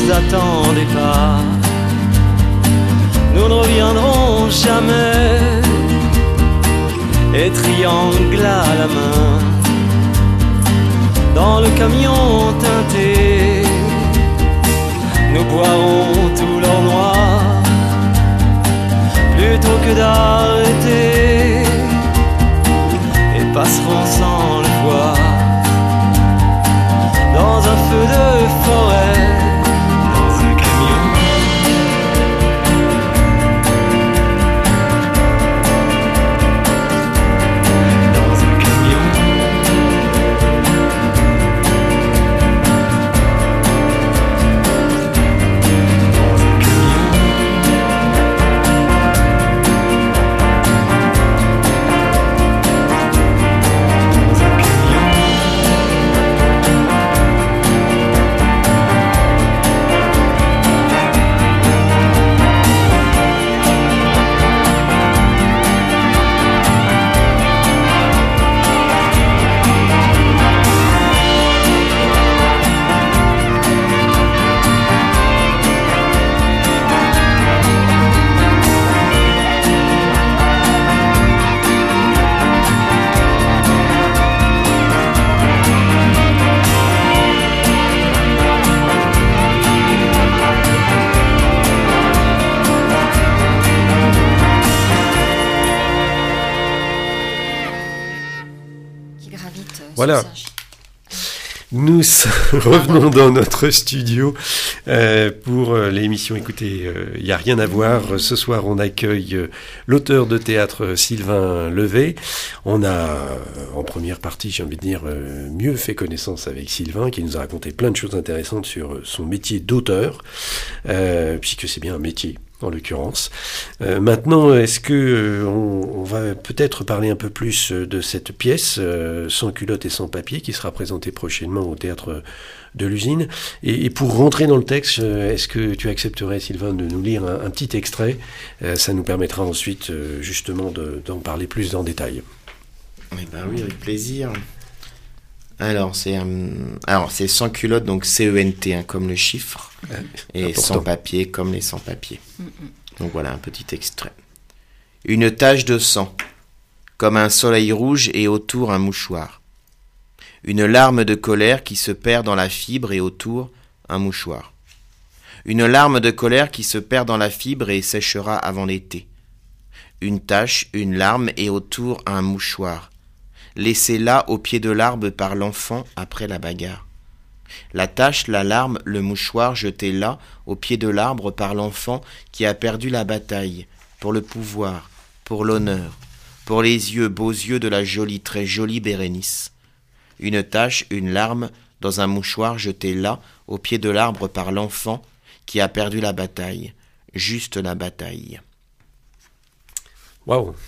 nous attendez pas. Nous ne reviendrons jamais. Et triangle à la main, dans le camion teinté, nous boirons tout l'or noir, plutôt que d'arrêter, et passerons sans le voir, dans un feu de forêt. Voilà. Nous revenons dans notre studio euh, pour euh, l'émission. Écoutez, il euh, n'y a rien à voir. Ce soir, on accueille euh, l'auteur de théâtre Sylvain Levet. On a, euh, en première partie, j'ai envie de dire, euh, mieux fait connaissance avec Sylvain, qui nous a raconté plein de choses intéressantes sur son métier d'auteur, euh, puisque c'est bien un métier. En l'occurrence. Euh, maintenant, est-ce que euh, on, on va peut-être parler un peu plus de cette pièce, euh, Sans culotte et sans papier, qui sera présentée prochainement au théâtre de l'Usine. Et, et pour rentrer dans le texte, euh, est-ce que tu accepterais, Sylvain, de nous lire un, un petit extrait ? euh, Ça nous permettra ensuite, euh, justement, de, d'en parler plus en détail. Eh ben oui, avec plaisir. Alors, c'est, euh, alors, c'est sans culotte, donc C E N T, hein, comme le chiffre. Et important. Sans papier comme les sans-papiers. Mm-mm. Donc voilà un petit extrait. Une tache de sang, comme un soleil rouge et autour un mouchoir. Une larme de colère qui se perd dans la fibre et autour un mouchoir. Une larme de colère qui se perd dans la fibre et séchera avant l'été. Une tache, une larme et autour un mouchoir. Laissée là au pied de l'arbre par l'enfant après la bagarre. La tache, la larme, le mouchoir jeté là, au pied de l'arbre par l'enfant qui a perdu la bataille, pour le pouvoir, pour l'honneur, pour les yeux, beaux yeux de la jolie, très jolie Bérénice. Une tache, une larme, dans un mouchoir jeté là, au pied de l'arbre par l'enfant qui a perdu la bataille, juste la bataille. Waouh!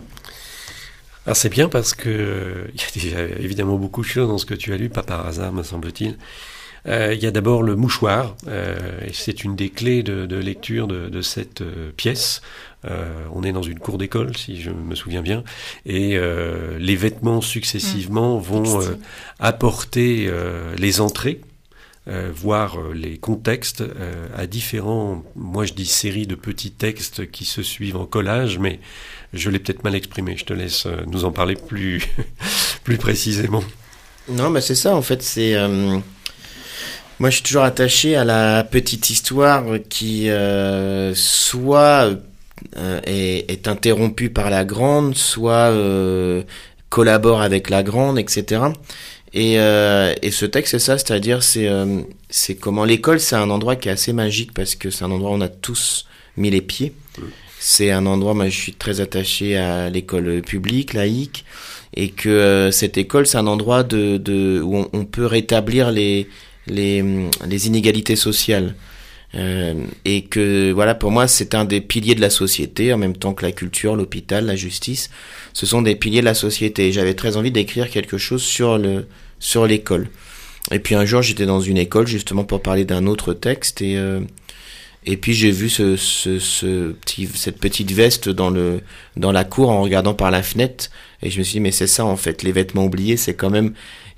Alors c'est bien parce que euh, il y a déjà évidemment beaucoup de choses dans ce que tu as lu, pas par hasard me semble-t-il. Euh, il y a d'abord le mouchoir, euh, et c'est une des clés de, de lecture de, de cette euh, pièce. Euh, on est dans une cour d'école, si je me souviens bien, et euh, les vêtements successivement mmh. vont euh, apporter euh, les entrées, euh, voire euh, les contextes euh, à différents, moi je dis séries de petits textes qui se suivent en collage, mais je l'ai peut-être mal exprimé. Je te laisse euh, nous en parler plus plus précisément. Non, bah c'est ça en fait, c'est... Euh... Moi, je suis toujours attaché à la petite histoire qui euh, soit euh, est, est interrompue par la grande, soit euh, collabore avec la grande, et cetera. Et, euh, et ce texte, c'est ça, c'est-à-dire c'est euh, c'est comment l'école, c'est un endroit qui est assez magique parce que c'est un endroit où on a tous mis les pieds. C'est un endroit, moi, je suis très attaché à l'école publique, laïque, et que euh, cette école, c'est un endroit de, de où on, on peut rétablir les les les inégalités sociales euh, et que voilà, pour moi c'est un des piliers de la société en même temps que la culture, l'hôpital, la justice. Ce sont des piliers de la société et j'avais très envie d'écrire quelque chose sur le sur l'école. Et puis un jour j'étais dans une école justement pour parler d'un autre texte et euh, et puis j'ai vu ce ce ce petit cette petite veste dans le dans la cour en regardant par la fenêtre et je me suis dit mais c'est ça en fait, les vêtements oubliés, c'est quand même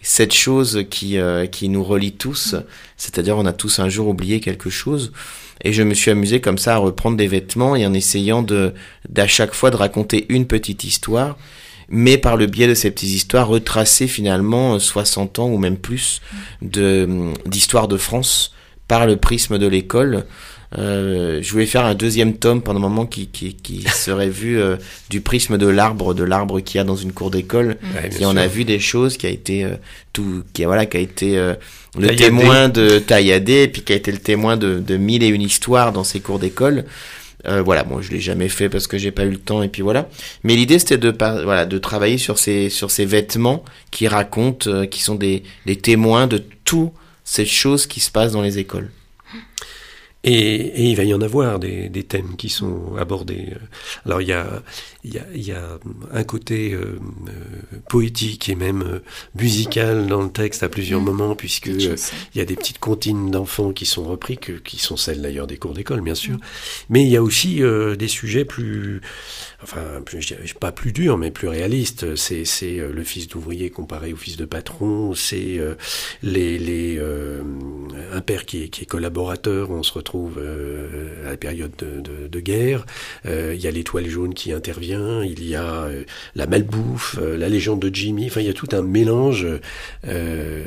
cette chose qui euh, qui nous relie tous, c'est-à-dire on a tous un jour oublié quelque chose. Et je me suis amusé comme ça à reprendre des vêtements et en essayant de d'à chaque fois de raconter une petite histoire, mais par le biais de ces petites histoires retracer finalement soixante ans ou même plus de d'histoire de France par le prisme de l'école. Euh, je voulais faire un deuxième tome pendant un moment qui qui qui serait vu euh, du prisme de l'arbre, de l'arbre qu'il y a dans une cour d'école. Ouais, et on sûr. a vu des choses qui a été euh, tout, qui voilà, qui a été euh, le Tailladé. témoin de Tailladé, et puis qui a été le témoin de de mille et une histoires dans ces cours d'école. Euh, voilà, bon, je l'ai jamais fait parce que j'ai pas eu le temps, et puis voilà. Mais l'idée c'était de voilà de travailler sur ces sur ces vêtements qui racontent, euh, qui sont des des témoins de toutes ces choses qui se passent dans les écoles. Et, et il va y en avoir des, des thèmes qui sont abordés. Alors il y a, il y a, il y a un côté euh, euh, poétique et même euh, musical dans le texte à plusieurs mmh. moments, puisque euh, il y a des petites comptines d'enfants qui sont repris, que, qui sont celles d'ailleurs des cours d'école, bien sûr. Mmh. Mais il y a aussi euh, des sujets plus, enfin, plus, je dirais pas plus durs, mais plus réalistes. C'est, c'est euh, le fils d'ouvrier comparé au fils de patron. C'est euh, les, les euh, un père qui est, qui est collaborateur. On se retrouve Euh, à la période de, de, de guerre. Euh, il y a l'étoile jaune qui intervient, il y a euh, la malbouffe, euh, la légende de Jimmy, enfin il y a tout un mélange. Euh,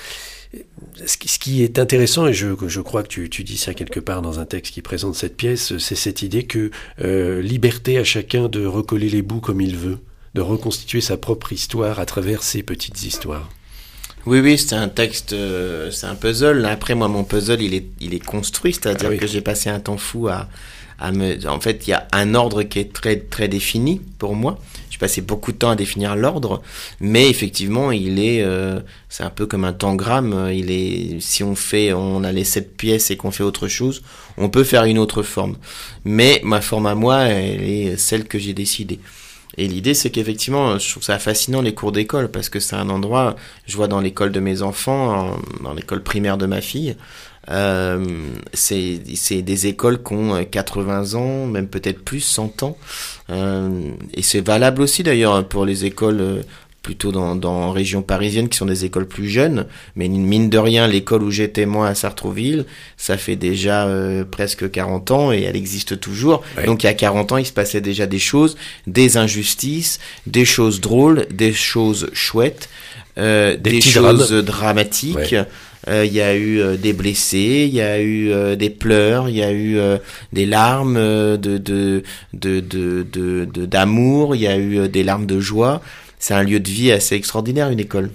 ce, qui, ce qui est intéressant, et je, je crois que tu, tu dis ça quelque part dans un texte qui présente cette pièce, c'est cette idée que euh, liberté à chacun de recoller les bouts comme il veut, de reconstituer sa propre histoire à travers ses petites histoires. Oui, oui, c'est un texte, euh, c'est un puzzle. Après, moi, mon puzzle, il est, il est construit, c'est-à-dire ah oui. que j'ai passé un temps fou à, à me. En fait, il y a un ordre qui est très, très défini pour moi. J'ai passé beaucoup de temps à définir l'ordre, mais effectivement, il est, euh, c'est un peu comme un tangramme. Il est, si on fait, on a les sept pièces et qu'on fait autre chose, on peut faire une autre forme. Mais ma forme à moi, elle est celle que j'ai décidée. Et l'idée, c'est qu'effectivement, je trouve ça fascinant les cours d'école, parce que c'est un endroit, je vois dans l'école de mes enfants, dans l'école primaire de ma fille, euh, c'est, c'est des écoles qui ont quatre-vingts ans, même peut-être plus, cent ans. Euh, et c'est valable aussi d'ailleurs pour les écoles plutôt dans, dans région parisienne, qui sont des écoles plus jeunes, mais mine de rien, l'école où j'étais moi à Sartrouville, ça fait déjà euh, presque quarante ans et elle existe toujours. Ouais. Donc il y a quarante ans, il se passait déjà des choses, des injustices, des choses drôles, des choses chouettes, euh, des, des choses drames. dramatiques. Ouais. Euh, il y a eu euh, des blessés, il y a eu euh, des pleurs, il y a eu euh, des larmes euh, de, de, de, de, de, de, d'amour, il y a eu euh, des larmes de joie. C'est un lieu de vie assez extraordinaire, une école.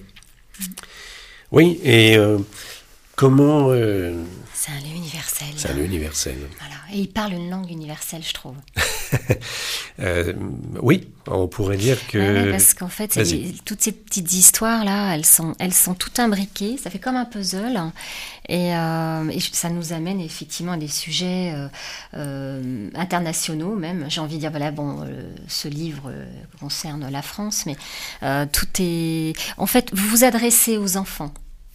Oui, et euh, comment... Euh... C'est un lieu universel. C'est un lieu universel. Voilà. Et il parle une langue universelle, je trouve. euh, oui, on pourrait dire que... Ouais, parce qu'en fait, c'est les, toutes ces petites histoires-là, elles sont, elles sont toutes imbriquées. Ça fait comme un puzzle. Et, euh, et ça nous amène effectivement à des sujets euh, euh, internationaux même. J'ai envie de dire, voilà, bon, euh, ce livre euh, concerne la France, mais euh, tout est... En fait, vous vous adressez aux enfants.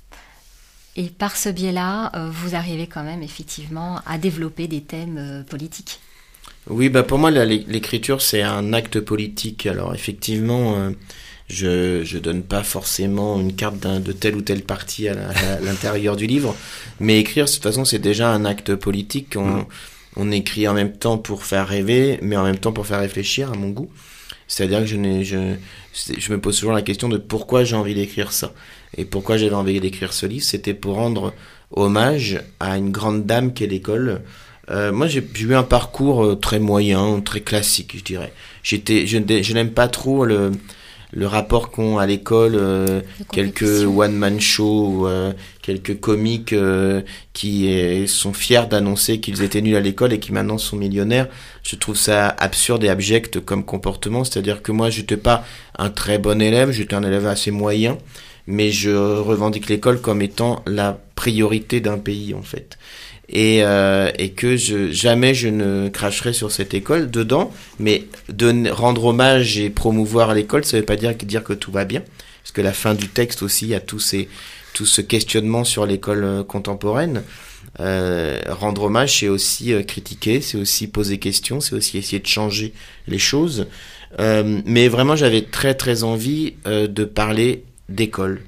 Et par ce biais-là, euh, vous arrivez quand même effectivement à développer des thèmes euh, politiques. Oui, bah pour moi, la, l'écriture, c'est un acte politique. Alors effectivement, euh, je je donne pas forcément une carte d'un, de tel ou tel parti à, la, à l'intérieur du livre, mais écrire, de toute façon, c'est déjà un acte politique. On, mmh. on écrit en même temps pour faire rêver, mais en même temps pour faire réfléchir, à mon goût. C'est-à-dire que je, n'ai, je, je me pose toujours la question de pourquoi j'ai envie d'écrire ça. Et pourquoi j'avais envie d'écrire ce livre, c'était pour rendre hommage à une grande dame qu'est l'école. Euh, moi, j'ai, j'ai eu un parcours très moyen, très classique, je dirais. J'étais, je, je n'aime pas trop le, le rapport qu'ont à l'école euh, quelques one-man shows, euh, quelques comiques euh, qui euh, sont fiers d'annoncer qu'ils étaient nuls à l'école et qui maintenant sont millionnaires. Je trouve ça absurde et abject comme comportement. C'est-à-dire que moi, j'étais pas un très bon élève, j'étais un élève assez moyen, mais je revendique l'école comme étant la priorité d'un pays, en fait. Et, euh, et que je, jamais je ne cracherai sur cette école dedans, mais de rendre hommage et promouvoir l'école, ça veut pas dire, dire que tout va bien, parce que la fin du texte aussi, il y a tous ces, tout ce questionnement sur l'école contemporaine. Euh, rendre hommage, c'est aussi euh, critiquer, c'est aussi poser question, c'est aussi essayer de changer les choses. Euh, mais vraiment, j'avais très très envie euh, de parler d'école.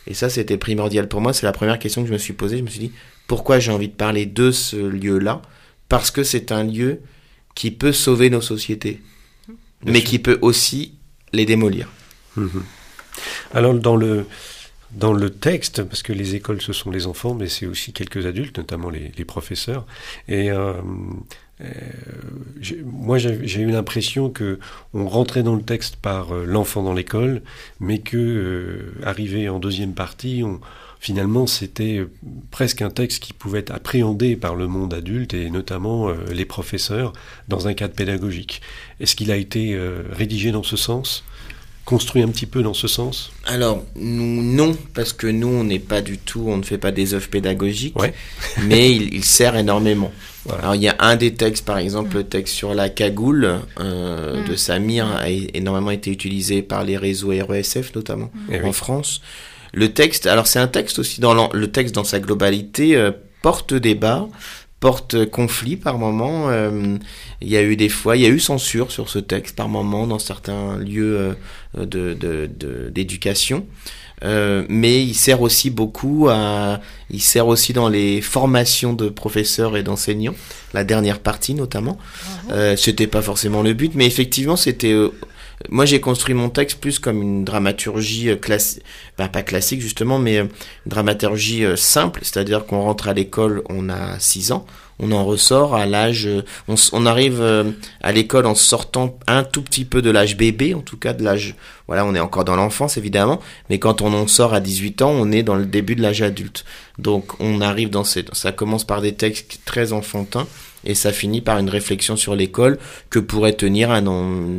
Et ça, c'était primordial pour moi. C'est la première question que je me suis posée. Je me suis dit, pourquoi j'ai envie de parler de ce lieu-là ? Parce que c'est un lieu qui peut sauver nos sociétés, Bien mais sûr. Qui peut aussi les démolir. Mmh. Alors, dans le... Dans le texte, parce que les écoles, ce sont les enfants, mais c'est aussi quelques adultes, notamment les, les professeurs. Et euh, euh, j'ai, moi, j'ai, j'ai eu l'impression que on rentrait dans le texte par euh, l'enfant dans l'école, mais que, euh, arrivé en deuxième partie, on, finalement, c'était presque un texte qui pouvait être appréhendé par le monde adulte, et notamment euh, les professeurs, dans un cadre pédagogique. Est-ce qu'il a été euh, rédigé dans ce sens ? Construit un petit peu dans ce sens ? Alors, nous, non, parce que nous, on n'est pas du tout, on ne fait pas des œuvres pédagogiques, ouais. mais il, il sert énormément. Voilà. Alors, il y a un des textes, par exemple, mmh. le texte sur la cagoule euh, mmh. de Samir a énormément été utilisé par les réseaux R E S F, notamment, mmh. en oui. France. Le texte, alors c'est un texte aussi, dans le texte dans sa globalité, euh, porte débat, porte conflit par moment. Euh, il y a eu des fois, il y a eu censure sur ce texte par moment dans certains lieux euh, de, de, de, d'éducation. Euh, mais il sert aussi beaucoup à, il sert aussi dans les formations de professeurs et d'enseignants, la dernière partie notamment. Mmh. Euh, c'était pas forcément le but, mais effectivement c'était. Euh, Moi, j'ai construit mon texte plus comme une dramaturgie classique, ben, pas classique justement, mais une dramaturgie simple, c'est-à-dire qu'on rentre à l'école, on a six ans, on en ressort à l'âge, on, on arrive à l'école en sortant un tout petit peu de l'âge bébé, en tout cas de l'âge, voilà, on est encore dans l'enfance évidemment, mais quand on en sort à dix-huit ans, on est dans le début de l'âge adulte. Donc, on arrive dans ces, ça commence par des textes très enfantins, et ça finit par une réflexion sur l'école que pourrait tenir un,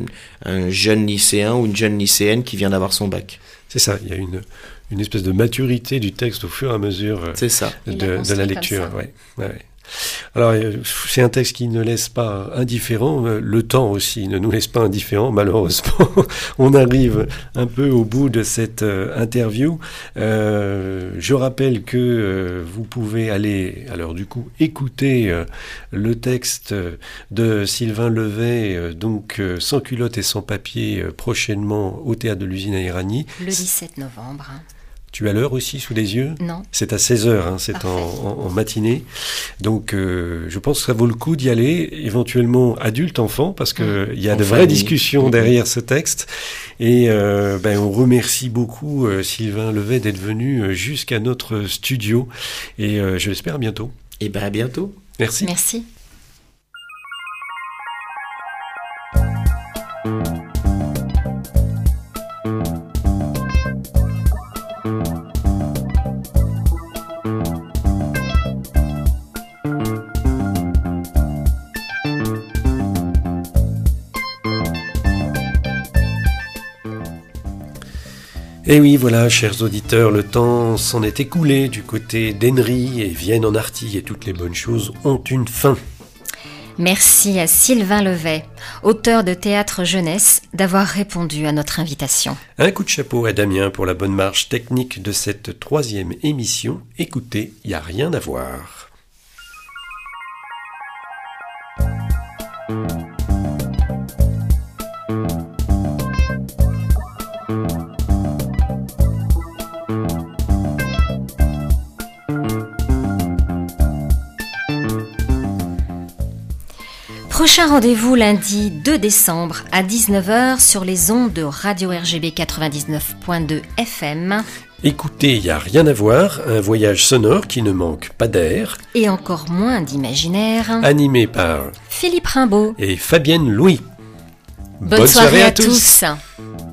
un jeune lycéen ou une jeune lycéenne qui vient d'avoir son bac. C'est ça, il y a une, une espèce de maturité du texte au fur et à mesure c'est ça. de, de la lecture. Ouais, ouais. Alors, c'est un texte qui ne laisse pas indifférent. Le temps aussi ne nous laisse pas indifférents, malheureusement. On arrive un peu au bout de cette euh, interview. Euh, je rappelle que euh, vous pouvez aller, alors du coup, écouter euh, le texte de Sylvain Levet, euh, donc euh, Sans culotte et sans papier, euh, prochainement au Théâtre de l'Usine à Éragny. Le dix-sept novembre. Tu as l'heure aussi sous les yeux ? Non. C'est à seize heures, hein, c'est en, en, en matinée. Donc, euh, je pense que ça vaut le coup d'y aller, éventuellement adulte-enfant, parce qu'il mmh. y a en de vraies famille. discussions mmh. derrière ce texte. Et euh, ben, on remercie beaucoup euh, Sylvain Levet d'être venu jusqu'à notre studio. Et euh, je l'espère à bientôt. Et bien à bientôt. Merci. Merci. Et oui, voilà, chers auditeurs, le temps s'en est écoulé du côté d'Henry et Vienne en Artille, et toutes les bonnes choses ont une fin. Merci à Sylvain Levet, auteur de théâtre jeunesse, d'avoir répondu à notre invitation. Un coup de chapeau à Damien pour la bonne marche technique de cette troisième émission. Écoutez, il n'y a rien à voir. Prochain rendez-vous lundi deux décembre à dix-neuf heures sur les ondes de Radio R G B quatre-vingt-dix-neuf point deux F M. Écoutez, il n'y a rien à voir, un voyage sonore qui ne manque pas d'air. Et encore moins d'imaginaire. Animé par Philippe Rimbaud et Fabienne Louis. Bonne, Bonne soirée, soirée à, à tous. tous.